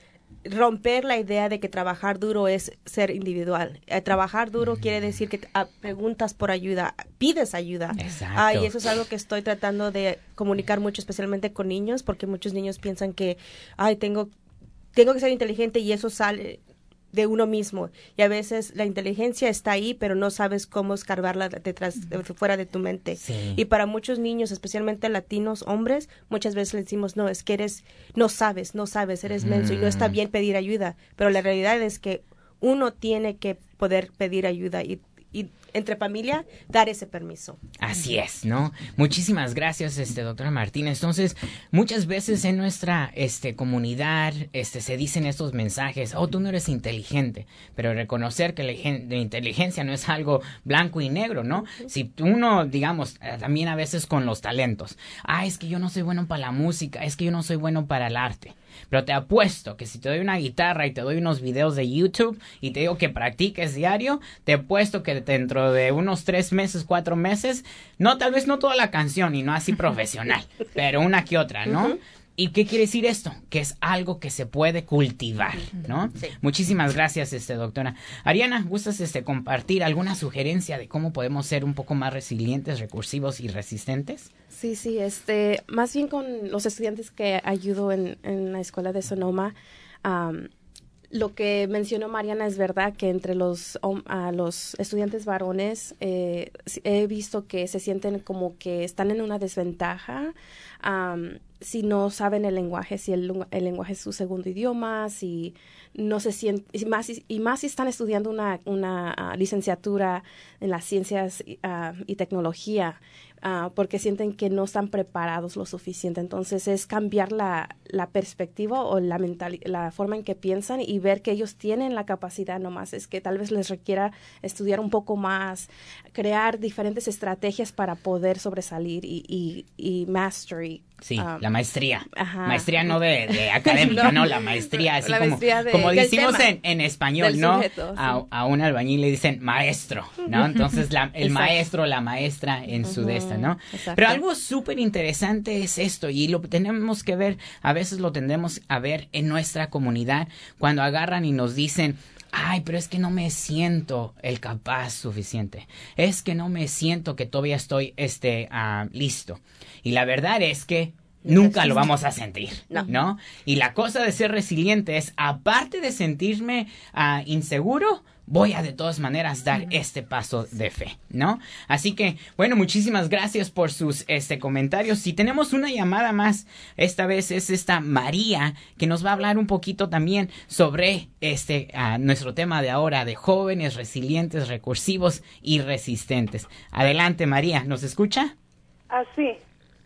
romper la idea de que trabajar duro es ser individual. Eh, trabajar duro mm. quiere decir que uh, preguntas por ayuda, pides ayuda. Exacto. Ah, y eso es algo que estoy tratando de comunicar mucho, especialmente con niños, porque muchos niños piensan que, ay, tengo, tengo que ser inteligente, y eso sale de uno mismo. Y a veces la inteligencia está ahí, pero no sabes cómo escarbarla detrás, de, fuera de tu mente. Sí. Y para muchos niños, especialmente latinos, hombres, muchas veces les decimos, no, es que eres, no sabes, no sabes, eres menso, mm. y no está bien pedir ayuda. Pero la realidad es que uno tiene que poder pedir ayuda, y, y entre familia, dar ese permiso. Así es, ¿no? Muchísimas gracias, este, doctora Martínez. Entonces, muchas veces en nuestra este, comunidad este, se dicen estos mensajes, oh, tú no eres inteligente, pero reconocer que la, la inteligencia no es algo blanco y negro, ¿no? Uh-huh. Si uno, digamos, también a veces con los talentos, ah, es que yo no soy bueno para la música, es que yo no soy bueno para el arte. Pero te apuesto que si te doy una guitarra y te doy unos videos de YouTube y te digo que practiques diario, te apuesto que dentro de unos tres meses, cuatro meses, no, tal vez no toda la canción y no así profesional, pero una que otra, ¿no? Uh-huh. ¿Y qué quiere decir esto? Que es algo que se puede cultivar, ¿no? Sí. Muchísimas gracias, este, doctora. Ariana, ¿gustas este, compartir alguna sugerencia de cómo podemos ser un poco más resilientes, recursivos y resistentes? Sí, sí, este, más bien con los estudiantes que ayudo en, en la escuela de Sonoma, um, lo que mencionó Mariana es verdad, que entre los, um, uh, los estudiantes varones eh, he visto que se sienten como que están en una desventaja um, si no saben el lenguaje, si el, el lenguaje es su segundo idioma, si no se sienten, y más, y más si están estudiando una, una uh, licenciatura en las ciencias uh, y tecnología. Uh, porque sienten que no están preparados lo suficiente. Entonces es cambiar la, la perspectiva o la mental, la forma en que piensan, y ver que ellos tienen la capacidad, nomás es que tal vez les requiera estudiar un poco más, crear diferentes estrategias para poder sobresalir y, y, y mastery. Sí, um, la maestría. Ajá. Maestría no de, de académica, no, no, la maestría, así la como, maestría de, como decimos en, en del español, ¿no? Sujeto, a, sí. a un albañil le dicen maestro, ¿no? Entonces la, el maestro, la maestra en su uh-huh. de esta, ¿no? Exacto. Pero algo súper interesante es esto, y lo tenemos que ver, a veces lo tendremos a ver en nuestra comunidad, cuando agarran y nos dicen, ay, pero es que no me siento el capaz suficiente. Es que no me siento que todavía estoy este, uh, listo. Y la verdad es que nunca lo vamos a sentir, no. ¿no? Y la cosa de ser resiliente es, aparte de sentirme uh, inseguro, voy a de todas maneras dar este paso de fe, ¿no? Así que, bueno, muchísimas gracias por sus este, comentarios. Si tenemos una llamada más, esta vez es esta María, que nos va a hablar un poquito también sobre este uh, nuestro tema de ahora, de jóvenes resilientes, recursivos y resistentes. Adelante, María, ¿nos escucha? Ah, sí.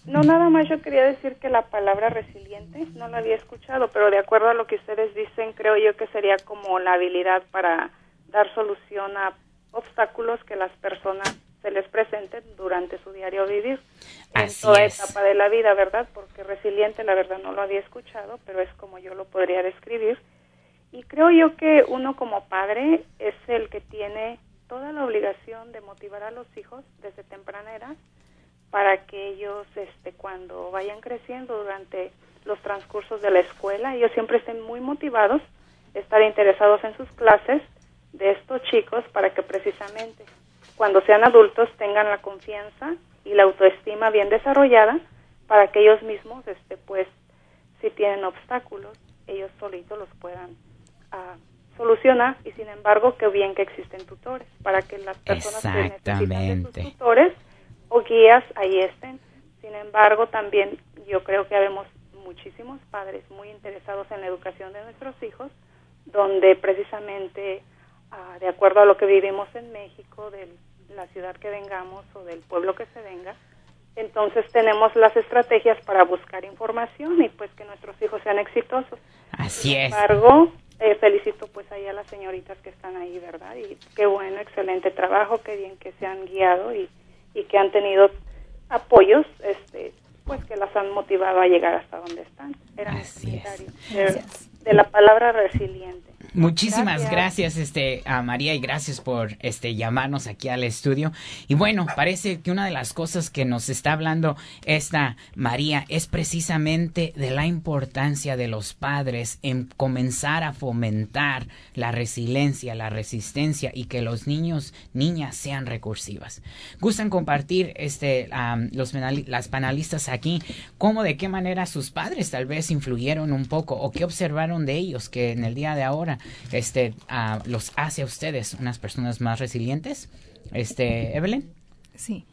No, nada más yo quería decir que la palabra resiliente no la había escuchado, pero de acuerdo a lo que ustedes dicen, creo yo que sería como la habilidad para dar solución a obstáculos que las personas se les presenten durante su diario vivir. Así en toda es. etapa de la vida, ¿verdad? Porque resiliente, la verdad, no lo había escuchado, pero es como yo lo podría describir. Y creo yo que uno como padre es el que tiene toda la obligación de motivar a los hijos desde temprana edad para que ellos, este, cuando vayan creciendo durante los transcursos de la escuela, ellos siempre estén muy motivados, estar interesados en sus clases de estos chicos para que precisamente cuando sean adultos tengan la confianza y la autoestima bien desarrollada para que ellos mismos, este, pues, si tienen obstáculos, ellos solitos los puedan uh, solucionar. Y sin embargo, qué bien que existen tutores para que las personas que necesitan de sus tutores o guías ahí estén. Sin embargo, también yo creo que habemos muchísimos padres muy interesados en la educación de nuestros hijos, donde precisamente Uh, de acuerdo a lo que vivimos en México, de la ciudad que vengamos o del pueblo que se venga, entonces tenemos las estrategias para buscar información y pues que nuestros hijos sean exitosos. Así Sin es. embargo, eh, felicito pues ahí a las señoritas que están ahí, ¿verdad? Y qué bueno, excelente trabajo, qué bien que se han guiado y, y que han tenido apoyos, este, pues que las han motivado a llegar hasta donde están. Era Así mi comentario es. de, de la palabra resiliente. Muchísimas Gracias. gracias, este, a María, y gracias por este llamarnos aquí al estudio. Y bueno, parece que una de las cosas que nos está hablando esta María es precisamente de la importancia de los padres en comenzar a fomentar la resiliencia, la resistencia y que los niños, niñas sean recursivas. Gustan compartir este um, los las panelistas aquí cómo, de qué manera sus padres tal vez influyeron un poco o qué observaron de ellos que en el día de ahora este uh, los hace a ustedes unas personas más resilientes. Este, Evelyn. Sí.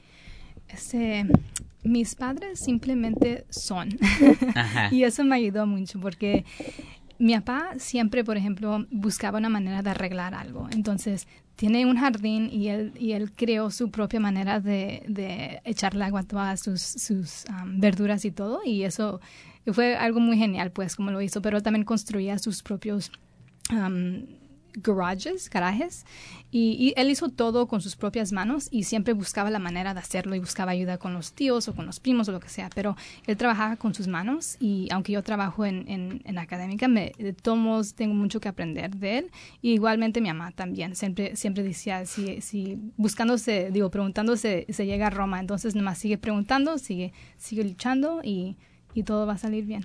Este, mis padres simplemente son. Ajá. Y eso me ayudó mucho porque mi papá siempre, por ejemplo, buscaba una manera de arreglar algo. Entonces, tiene un jardín y él, y él creó su propia manera de, de echarle agua a todas sus, sus um, verduras y todo. Y eso fue algo muy genial, pues, como lo hizo. Pero también construía sus propios Um, garages, garajes, y, y él hizo todo con sus propias manos y siempre buscaba la manera de hacerlo y buscaba ayuda con los tíos o con los primos o lo que sea, pero él trabajaba con sus manos y aunque yo trabajo en, en, en académica, me, de todos modos tengo mucho que aprender de él. Y igualmente mi mamá también, siempre, siempre decía, si, si buscándose, digo, preguntándose se llega a Roma, entonces nomás sigue preguntando, sigue, sigue luchando y, y todo va a salir bien.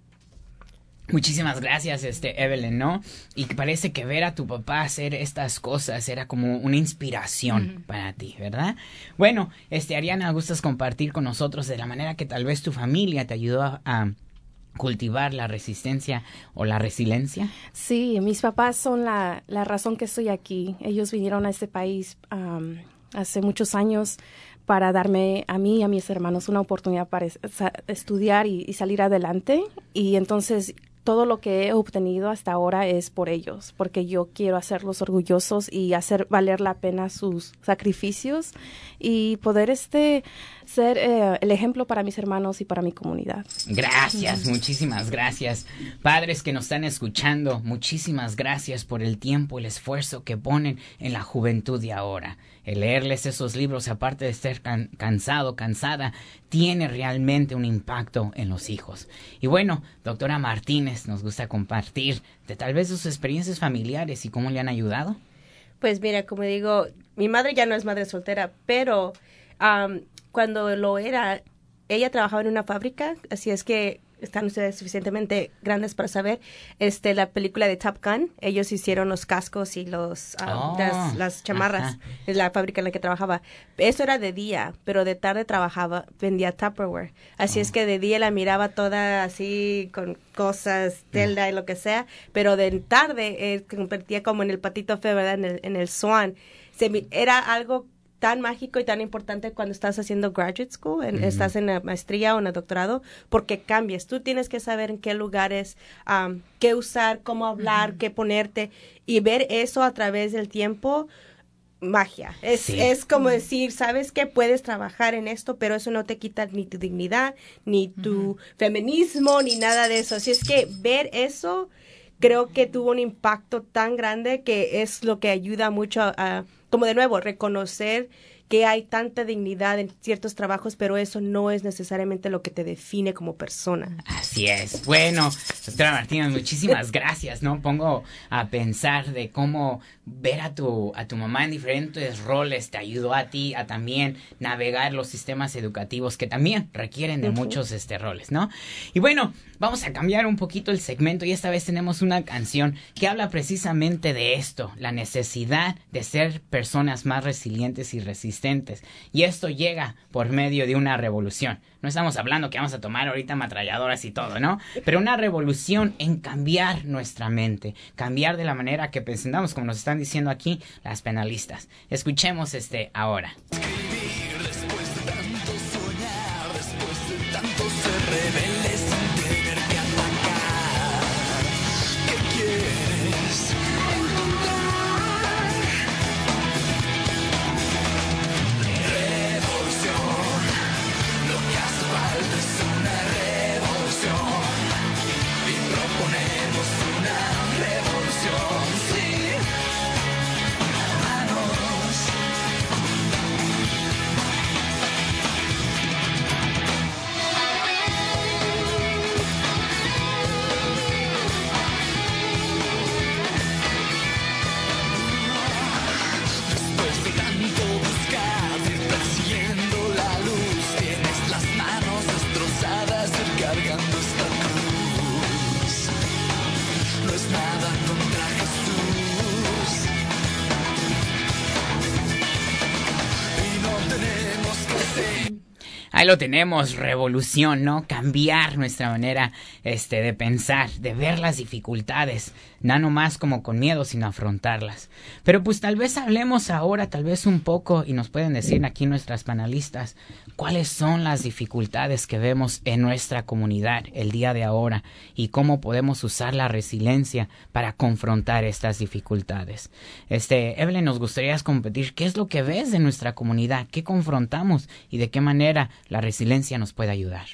Muchísimas gracias, este, Evelyn, ¿no? Y parece que ver a tu papá hacer estas cosas era como una inspiración uh-huh. para ti, ¿verdad? Bueno, este, Ariana, ¿gustas compartir con nosotros de la manera que tal vez tu familia te ayudó a, a cultivar la resistencia o la resiliencia? Sí, mis papás son la, la razón que estoy aquí. Ellos vinieron a este país um, hace muchos años para darme a mí y a mis hermanos una oportunidad para es, estudiar y, y salir adelante. Y entonces todo lo que he obtenido hasta ahora es por ellos, porque yo quiero hacerlos orgullosos y hacer valer la pena sus sacrificios y poder este ser eh, el ejemplo para mis hermanos y para mi comunidad. Gracias, muchísimas gracias. Padres que nos están escuchando, muchísimas gracias por el tiempo, el esfuerzo que ponen en la juventud de ahora. El leerles esos libros, aparte de ser can- cansado, cansada, tiene realmente un impacto en los hijos. Y bueno, doctora Martínez, nos gusta compartir de tal vez sus experiencias familiares y cómo le han ayudado. Pues mira, como digo, mi madre ya no es madre soltera, pero um, cuando lo era, ella trabajaba en una fábrica, así es que están ustedes suficientemente grandes para saber, este, la película de Top Gun, ellos hicieron los cascos y los um, oh, las, las chamarras, es la fábrica en la que trabajaba. Eso era de día, pero de tarde trabajaba, vendía Tupperware. Así oh. es que de día la miraba toda así con cosas, tela y lo que sea, pero de tarde eh, convertía como en el patito feo, ¿verdad? En el, en el swan. Se, era algo tan mágico y tan importante cuando estás haciendo graduate school, en, uh-huh. estás en la maestría o en el doctorado, porque cambias. Tú tienes que saber en qué lugares, um, qué usar, cómo hablar, uh-huh. qué ponerte, y ver eso a través del tiempo magia. Es, Sí. es como decir, ¿sabes qué? Puedes trabajar en esto, pero eso no te quita ni tu dignidad, ni tu uh-huh. feminismo, ni nada de eso. Así es que ver eso, creo que tuvo un impacto tan grande que es lo que ayuda mucho a, a como de nuevo, reconocer que hay tanta dignidad en ciertos trabajos, pero eso no es necesariamente lo que te define como persona. Así es. Bueno, doctora Martínez, muchísimas gracias, ¿no? Pongo a pensar de cómo ver a tu, a tu mamá en diferentes roles te ayudó a ti a también navegar los sistemas educativos que también requieren de uh-huh. muchos este, roles, ¿no? Y bueno, vamos a cambiar un poquito el segmento y esta vez tenemos una canción que habla precisamente de esto, la necesidad de ser personas más resilientes y resistentes. Y esto llega por medio de una revolución. No estamos hablando que vamos a tomar ahorita ametralladoras y todo, ¿no? Pero una revolución en cambiar nuestra mente, cambiar de la manera que pensamos, como nos están diciendo aquí las penalistas. Escuchemos este ahora. Ahí lo tenemos, revolución, ¿no? Cambiar nuestra manera este, de pensar, de ver las dificultades, no nomás como con miedo, sino afrontarlas. Pero pues tal vez hablemos ahora, tal vez un poco, y nos pueden decir aquí nuestras panelistas, cuáles son las dificultades que vemos en nuestra comunidad el día de ahora y cómo podemos usar la resiliencia para confrontar estas dificultades. Este, Evelyn, nos gustaría compartir qué es lo que ves de nuestra comunidad, qué confrontamos y de qué manera la resiliencia nos puede ayudar.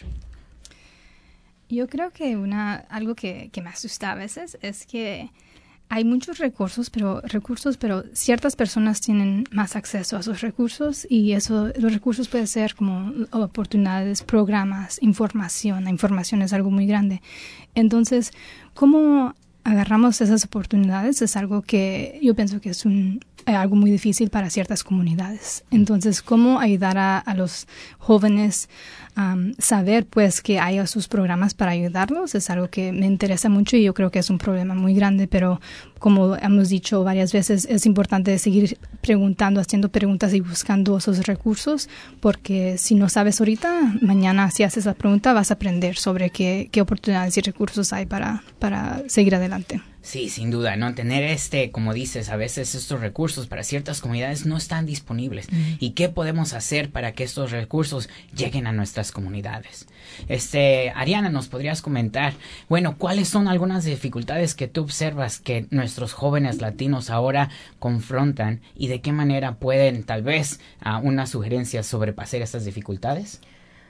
Yo creo que una algo que, que me asusta a veces es que hay muchos recursos, pero recursos, pero ciertas personas tienen más acceso a esos recursos y eso, los recursos pueden ser como oportunidades, programas, información. La información es algo muy grande. Entonces, ¿cómo agarramos esas oportunidades? Es algo que yo pienso que es un algo muy difícil para ciertas comunidades. Entonces, ¿cómo ayudar a, a los jóvenes um, saber pues que hay sus programas para ayudarlos? Es algo que me interesa mucho y yo creo que es un problema muy grande, pero como hemos dicho varias veces, es importante seguir preguntando, haciendo preguntas y buscando esos recursos, porque si no sabes ahorita, mañana si haces la pregunta vas a aprender sobre qué, qué oportunidades y recursos hay para, para seguir adelante. Sí, sin duda, ¿no? Tener este, como dices, a veces estos recursos para ciertas comunidades no están disponibles. Mm. ¿Y qué podemos hacer para que estos recursos lleguen a nuestras comunidades? Este, Ariana, ¿nos podrías comentar, bueno, cuáles son algunas dificultades que tú observas que nuestros jóvenes latinos ahora confrontan y de qué manera pueden, tal vez, uh, una sugerencia sobrepasar estas dificultades?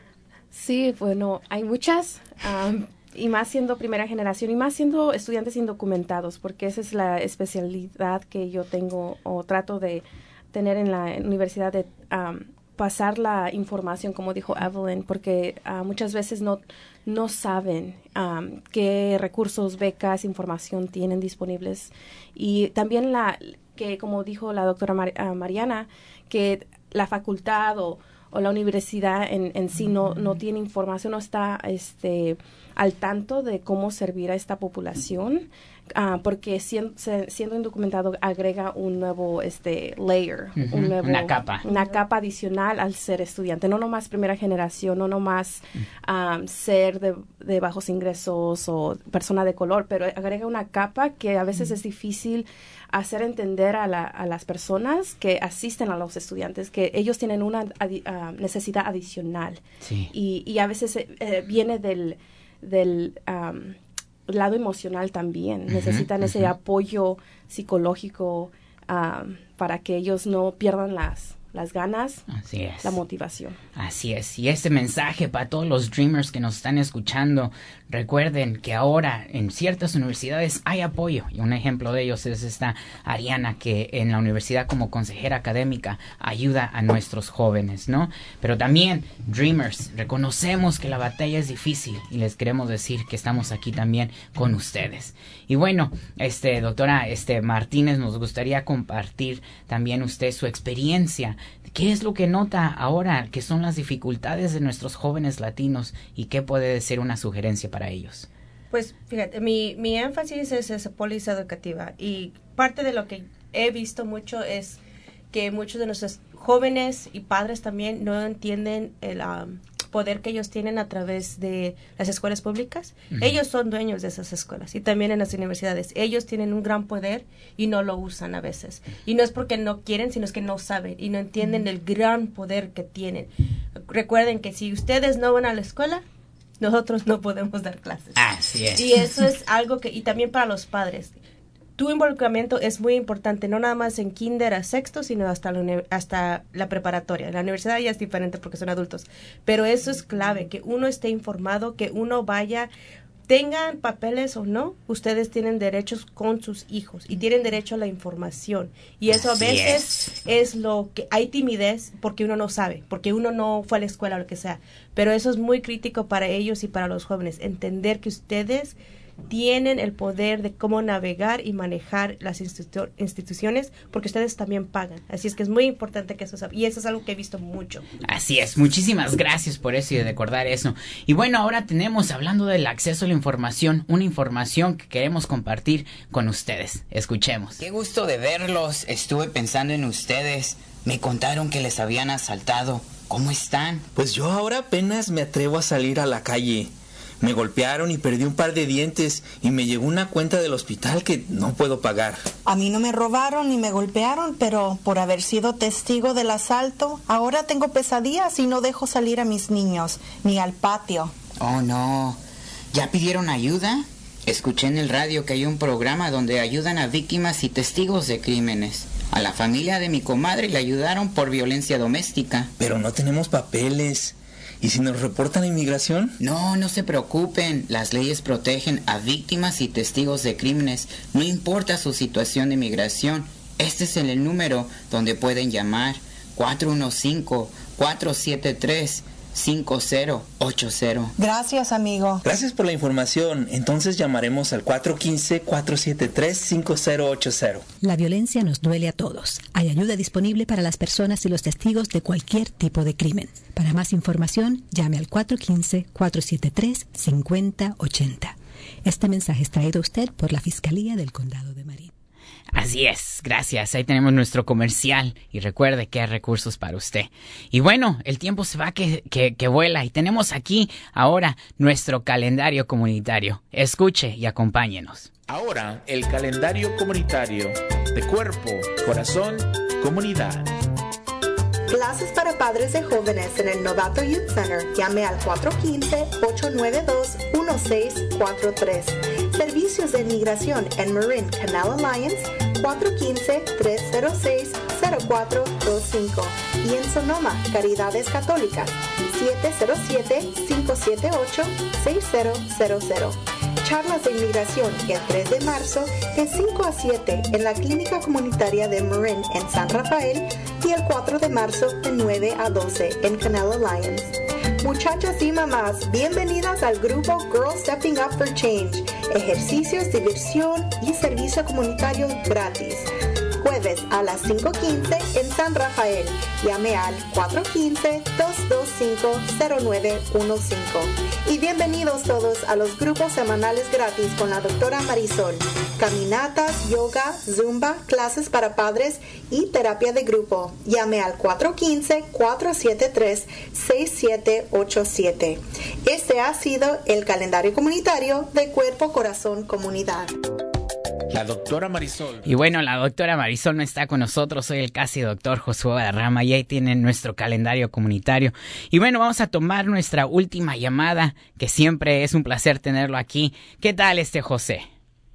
Sí, bueno, hay muchas... Um, y más siendo primera generación y más siendo estudiantes indocumentados, porque esa es la especialidad que yo tengo o trato de tener en la universidad, de um, pasar la información, como dijo Evelyn, porque uh, muchas veces no, no saben um, qué recursos, becas, información tienen disponibles. Y también la que, como dijo la doctora Mar- uh, Mariana, que la facultad o o la universidad en, en sí no, no tiene información, no está este, al tanto de cómo servir a esta población, uh, porque siendo, siendo indocumentado agrega un nuevo este, layer, uh-huh, un nuevo, una capa. Una capa adicional al ser estudiante, no nomás primera generación, no nomás um, ser de, de bajos ingresos o persona de color, pero agrega una capa que a veces uh-huh. es difícil hacer entender a, la, a las personas que asisten a los estudiantes que ellos tienen una adi, uh, necesidad adicional. Sí. Y, y a veces eh, viene del, del um, lado emocional también. Uh-huh, Necesitan uh-huh. ese apoyo psicológico um, para que ellos no pierdan las las ganas, Así es. la motivación. Así es, y este mensaje para todos los Dreamers que nos están escuchando, recuerden que ahora en ciertas universidades hay apoyo, y un ejemplo de ellos es esta Ariana, que en la universidad como consejera académica ayuda a nuestros jóvenes, ¿no? Pero también, Dreamers, reconocemos que la batalla es difícil y les queremos decir que estamos aquí también con ustedes. Y bueno, este doctora este Martínez, nos gustaría compartir también usted su experiencia. ¿Qué es lo que nota ahora que son las dificultades de nuestros jóvenes latinos y qué puede ser una sugerencia para ellos? Pues fíjate, mi, mi énfasis es esa póliza educativa, y parte de lo que he visto mucho es que muchos de nuestros jóvenes y padres también no entienden el um, poder que ellos tienen a través de las escuelas públicas. Uh-huh. Ellos son dueños de esas escuelas, y también en las universidades. Ellos tienen un gran poder y no lo usan a veces. Y no es porque no quieren, sino es que no saben y no entienden uh-huh. el gran poder que tienen. Recuerden que si ustedes no van a la escuela, nosotros no podemos dar clases. Así es. Y eso es algo que, y también para los padres, tu involucramiento es muy importante, no nada más en kinder a sexto, sino hasta la, hasta la preparatoria. La universidad ya es diferente porque son adultos, pero eso es clave, que uno esté informado, que uno vaya, tengan papeles o no, ustedes tienen derechos con sus hijos y tienen derecho a la información. Y eso Así a veces es. es lo que hay timidez porque uno no sabe, porque uno no fue a la escuela o lo que sea. Pero eso es muy crítico para ellos y para los jóvenes, entender que ustedes tienen el poder de cómo navegar y manejar las institu- instituciones, porque ustedes también pagan. Así es que es muy importante que eso sepa, y eso es algo que he visto mucho. Así es, muchísimas gracias por eso y de recordar eso. Y bueno, ahora tenemos, hablando del acceso a la información, una información que queremos compartir con ustedes. Escuchemos. Qué gusto de verlos, estuve pensando en ustedes, me contaron que les habían asaltado. ¿Cómo están? Pues yo ahora apenas me atrevo a salir a la calle. Me golpearon y perdí un par de dientes y me llegó una cuenta del hospital que no puedo pagar. A mí no me robaron ni me golpearon, pero por haber sido testigo del asalto, ahora tengo pesadillas y no dejo salir a mis niños, ni al patio. Oh, no. ¿Ya pidieron ayuda? Escuché en el radio que hay un programa donde ayudan a víctimas y testigos de crímenes. A la familia de mi comadre le ayudaron por violencia doméstica. Pero no tenemos papeles. ¿Y si nos reportan a inmigración? No, no se preocupen. Las leyes protegen a víctimas y testigos de crímenes. No importa su situación de inmigración. Este es el número donde pueden llamar. cuatro uno cinco, cuatro siete tres, cinco cero ocho cero. Gracias, amigo. Gracias por la información. Entonces llamaremos al cuatro uno cinco, cuatro siete tres, cinco cero ocho cero. La violencia nos duele a todos. Hay ayuda disponible para las personas y los testigos de cualquier tipo de crimen. Para más información, llame al cuatro uno cinco, cuatro siete tres, cinco cero ocho cero. Este mensaje es traído a usted por la Fiscalía del Condado de Marin. Así es, gracias. Ahí tenemos nuestro comercial y recuerde que hay recursos para usted. Y bueno, el tiempo se va que, que, que vuela y tenemos aquí ahora nuestro calendario comunitario. Escuche y acompáñenos. Ahora, el calendario comunitario de Cuerpo, Corazón, Comunidad. Clases para padres de jóvenes en el Novato Youth Center. Llame al cuatro uno cinco, ocho nueve dos, uno seis cuatro tres. Servicios de inmigración en Marin Canal Alliance, cuatro uno cinco, tres cero seis, cero cuatro dos cinco. Y en Sonoma, Caridades Católicas, siete cero siete, cinco siete ocho, seis cero cero cero. Charlas de inmigración el tres de marzo de cinco a siete en la Clínica Comunitaria de Marin en San Rafael y el cuatro de marzo de nueve a doce en Canal Alliance. Muchachas y mamás, bienvenidas al grupo Girls Stepping Up for Change. Ejercicios, diversión y servicio comunitario gratis. Jueves a las cinco quince en San Rafael. Llame al cuatro uno cinco, dos dos cinco, cero nueve uno cinco. Y bienvenidos todos a los grupos semanales gratis con la doctora Marisol. Caminatas, yoga, zumba, clases para padres y terapia de grupo. Llame al cuatro uno cinco, cuatro siete tres, seis siete ocho siete. Este ha sido el calendario comunitario de Cuerpo, Corazón, Comunidad. La doctora Marisol. Y bueno, la doctora Marisol no está con nosotros. Soy el casi doctor Josué Guadarrama y ahí tienen nuestro calendario comunitario. Y bueno, vamos a tomar nuestra última llamada, que siempre es un placer tenerlo aquí. ¿Qué tal, este José?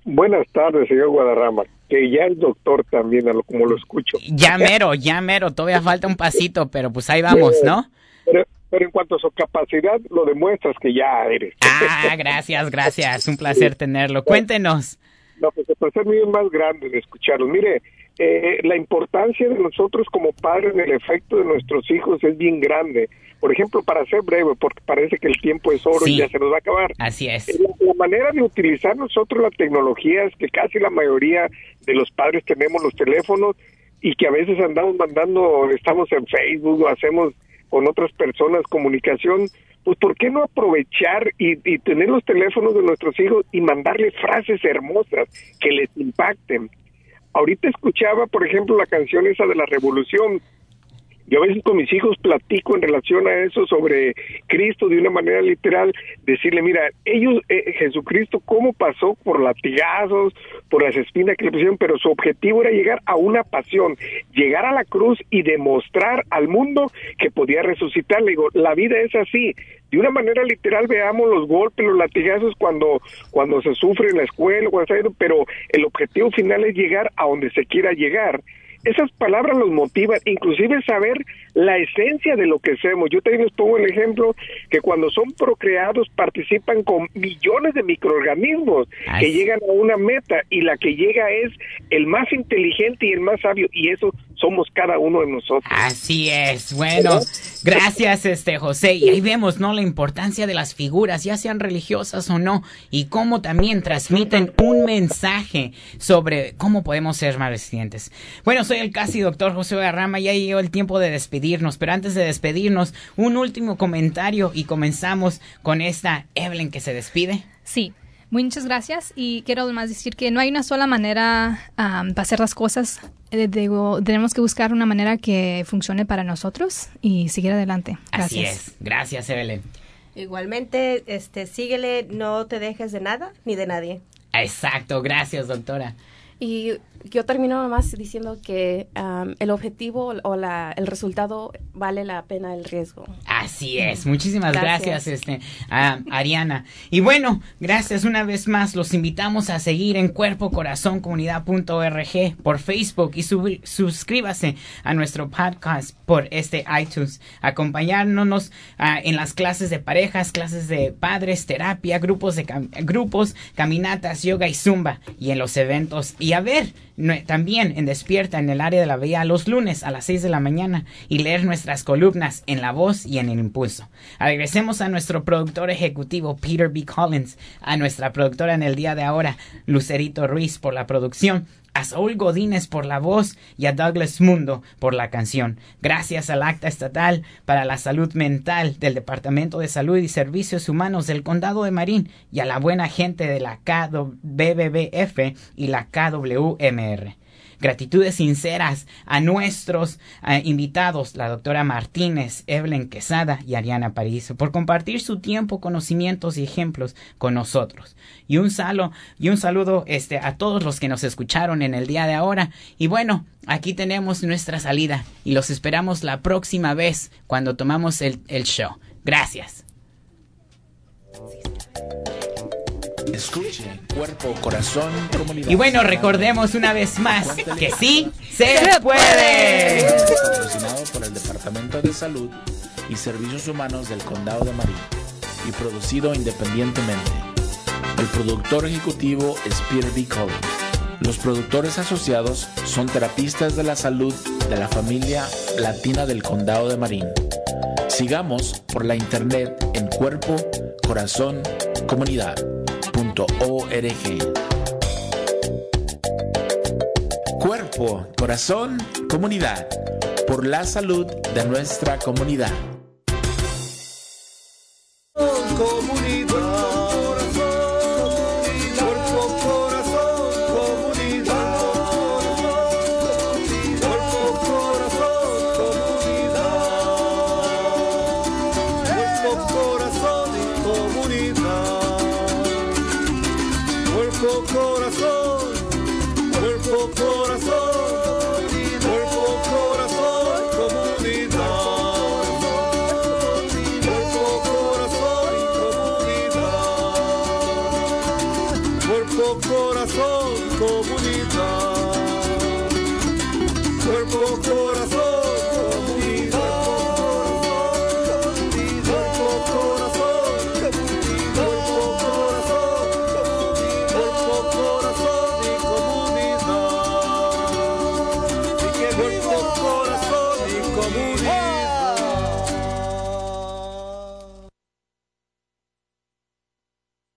Buenas tardes, señor Guadarrama, que ya es doctor también, a lo, como lo escucho. Ya mero, ya mero, todavía falta un pasito, pero pues ahí vamos, ¿no? Pero, pero en cuanto a su capacidad, lo demuestras que ya eres. Ah, gracias, gracias, un placer tenerlo. Cuéntenos. No, pues el placer mío es más grande de escucharlos. Mire, eh, la importancia de nosotros como padres en el efecto de nuestros hijos es bien grande. Por ejemplo, para ser breve, porque parece que el tiempo es oro, sí, y ya se nos va a acabar. Así es. La, la manera de utilizar nosotros la tecnología es que casi la mayoría de los padres tenemos los teléfonos y que a veces andamos mandando, estamos en Facebook o hacemos con otras personas comunicación. Pues ¿por qué no aprovechar y, y tener los teléfonos de nuestros hijos y mandarles frases hermosas que les impacten? Ahorita escuchaba, por ejemplo, la canción esa de la Revolución. Yo a veces con mis hijos platico en relación a eso sobre Cristo de una manera literal, decirle, mira, ellos, eh, Jesucristo, cómo pasó por latigazos, por las espinas que le pusieron, pero su objetivo era llegar a una pasión, llegar a la cruz y demostrar al mundo que podía resucitar. Le digo, la vida es así. De una manera literal veamos los golpes, los latigazos cuando cuando se sufre en la escuela, cuando se, pero el objetivo final es llegar a donde se quiera llegar. Esas palabras los motivan, inclusive saber la esencia de lo que hacemos. Yo también les pongo el ejemplo que cuando son procreados participan con millones de microorganismos Ay. que llegan a una meta y la que llega es el más inteligente y el más sabio, y eso somos cada uno de nosotros. Así es. Bueno, gracias, este José. Y ahí vemos, ¿no?, la importancia de las figuras, ya sean religiosas o no, y cómo también transmiten un mensaje sobre cómo podemos ser más resilientes. Bueno, soy el casi doctor José Guadarrama, ya llegó el tiempo de despedirnos, pero antes de despedirnos, un último comentario y comenzamos con esta Evelyn que se despide. Sí. Muchas gracias, y quiero además decir que no hay una sola manera um, para hacer las cosas. Eh, digo, tenemos que buscar una manera que funcione para nosotros y seguir adelante. Gracias. Así es. Gracias, Evelyn. Igualmente, este, síguele, no te dejes de nada ni de nadie. Exacto, gracias, doctora. Y yo termino nomás diciendo que um, el objetivo o la, el resultado vale la pena el riesgo. Así es. Muchísimas gracias, gracias este, a Ariana. Y bueno, gracias una vez más. Los invitamos a seguir en cuerpo corazón comunidad punto org por Facebook y sub, suscríbase a nuestro podcast por este iTunes. Acompañándonos uh, en las clases de parejas, clases de padres, terapia, grupos, de cam grupos, caminatas, yoga y zumba, y en los eventos. Y a ver, no, también en Despierta en el área de la Bahía los lunes a las seis de la mañana y leer nuestras columnas en La Voz y en El Impulso. Agradecemos a nuestro productor ejecutivo Peter B. Collins, a nuestra productora en el día de ahora Lucerito Ruiz por la producción, a Saúl Godínez por la voz y a Douglas Mundo por la canción. Gracias al Acta Estatal para la Salud Mental del Departamento de Salud y Servicios Humanos del Condado de Marín y a la buena gente de la K W B B F y la K W M R. Gratitudes sinceras a nuestros uh, invitados, la doctora Martínez, Evelyn Quesada y Ariana Parizo, por compartir su tiempo, conocimientos y ejemplos con nosotros. Y un saludo, y un saludo este, a todos los que nos escucharon en el día de ahora. Y bueno, aquí tenemos nuestra salida y los esperamos la próxima vez cuando tomamos el, el show. Gracias. Escuche, cuerpo, corazón, comunidad. Y bueno, recordemos una vez más que sí se puede. Patrocinado por el Departamento de Salud y Servicios Humanos del Condado de Marín y producido independientemente. El productor ejecutivo es Peter B. Collins. Los productores asociados son terapistas de la salud de la familia latina del Condado de Marín. Sigamos por la internet en cuerpo, corazón, comunidad. .org. Cuerpo, corazón, comunidad, por la salud de nuestra comunidad. Comunidad. Cuerpo, Cuerpo, corazón, comunidad. Cuerpo, corazón.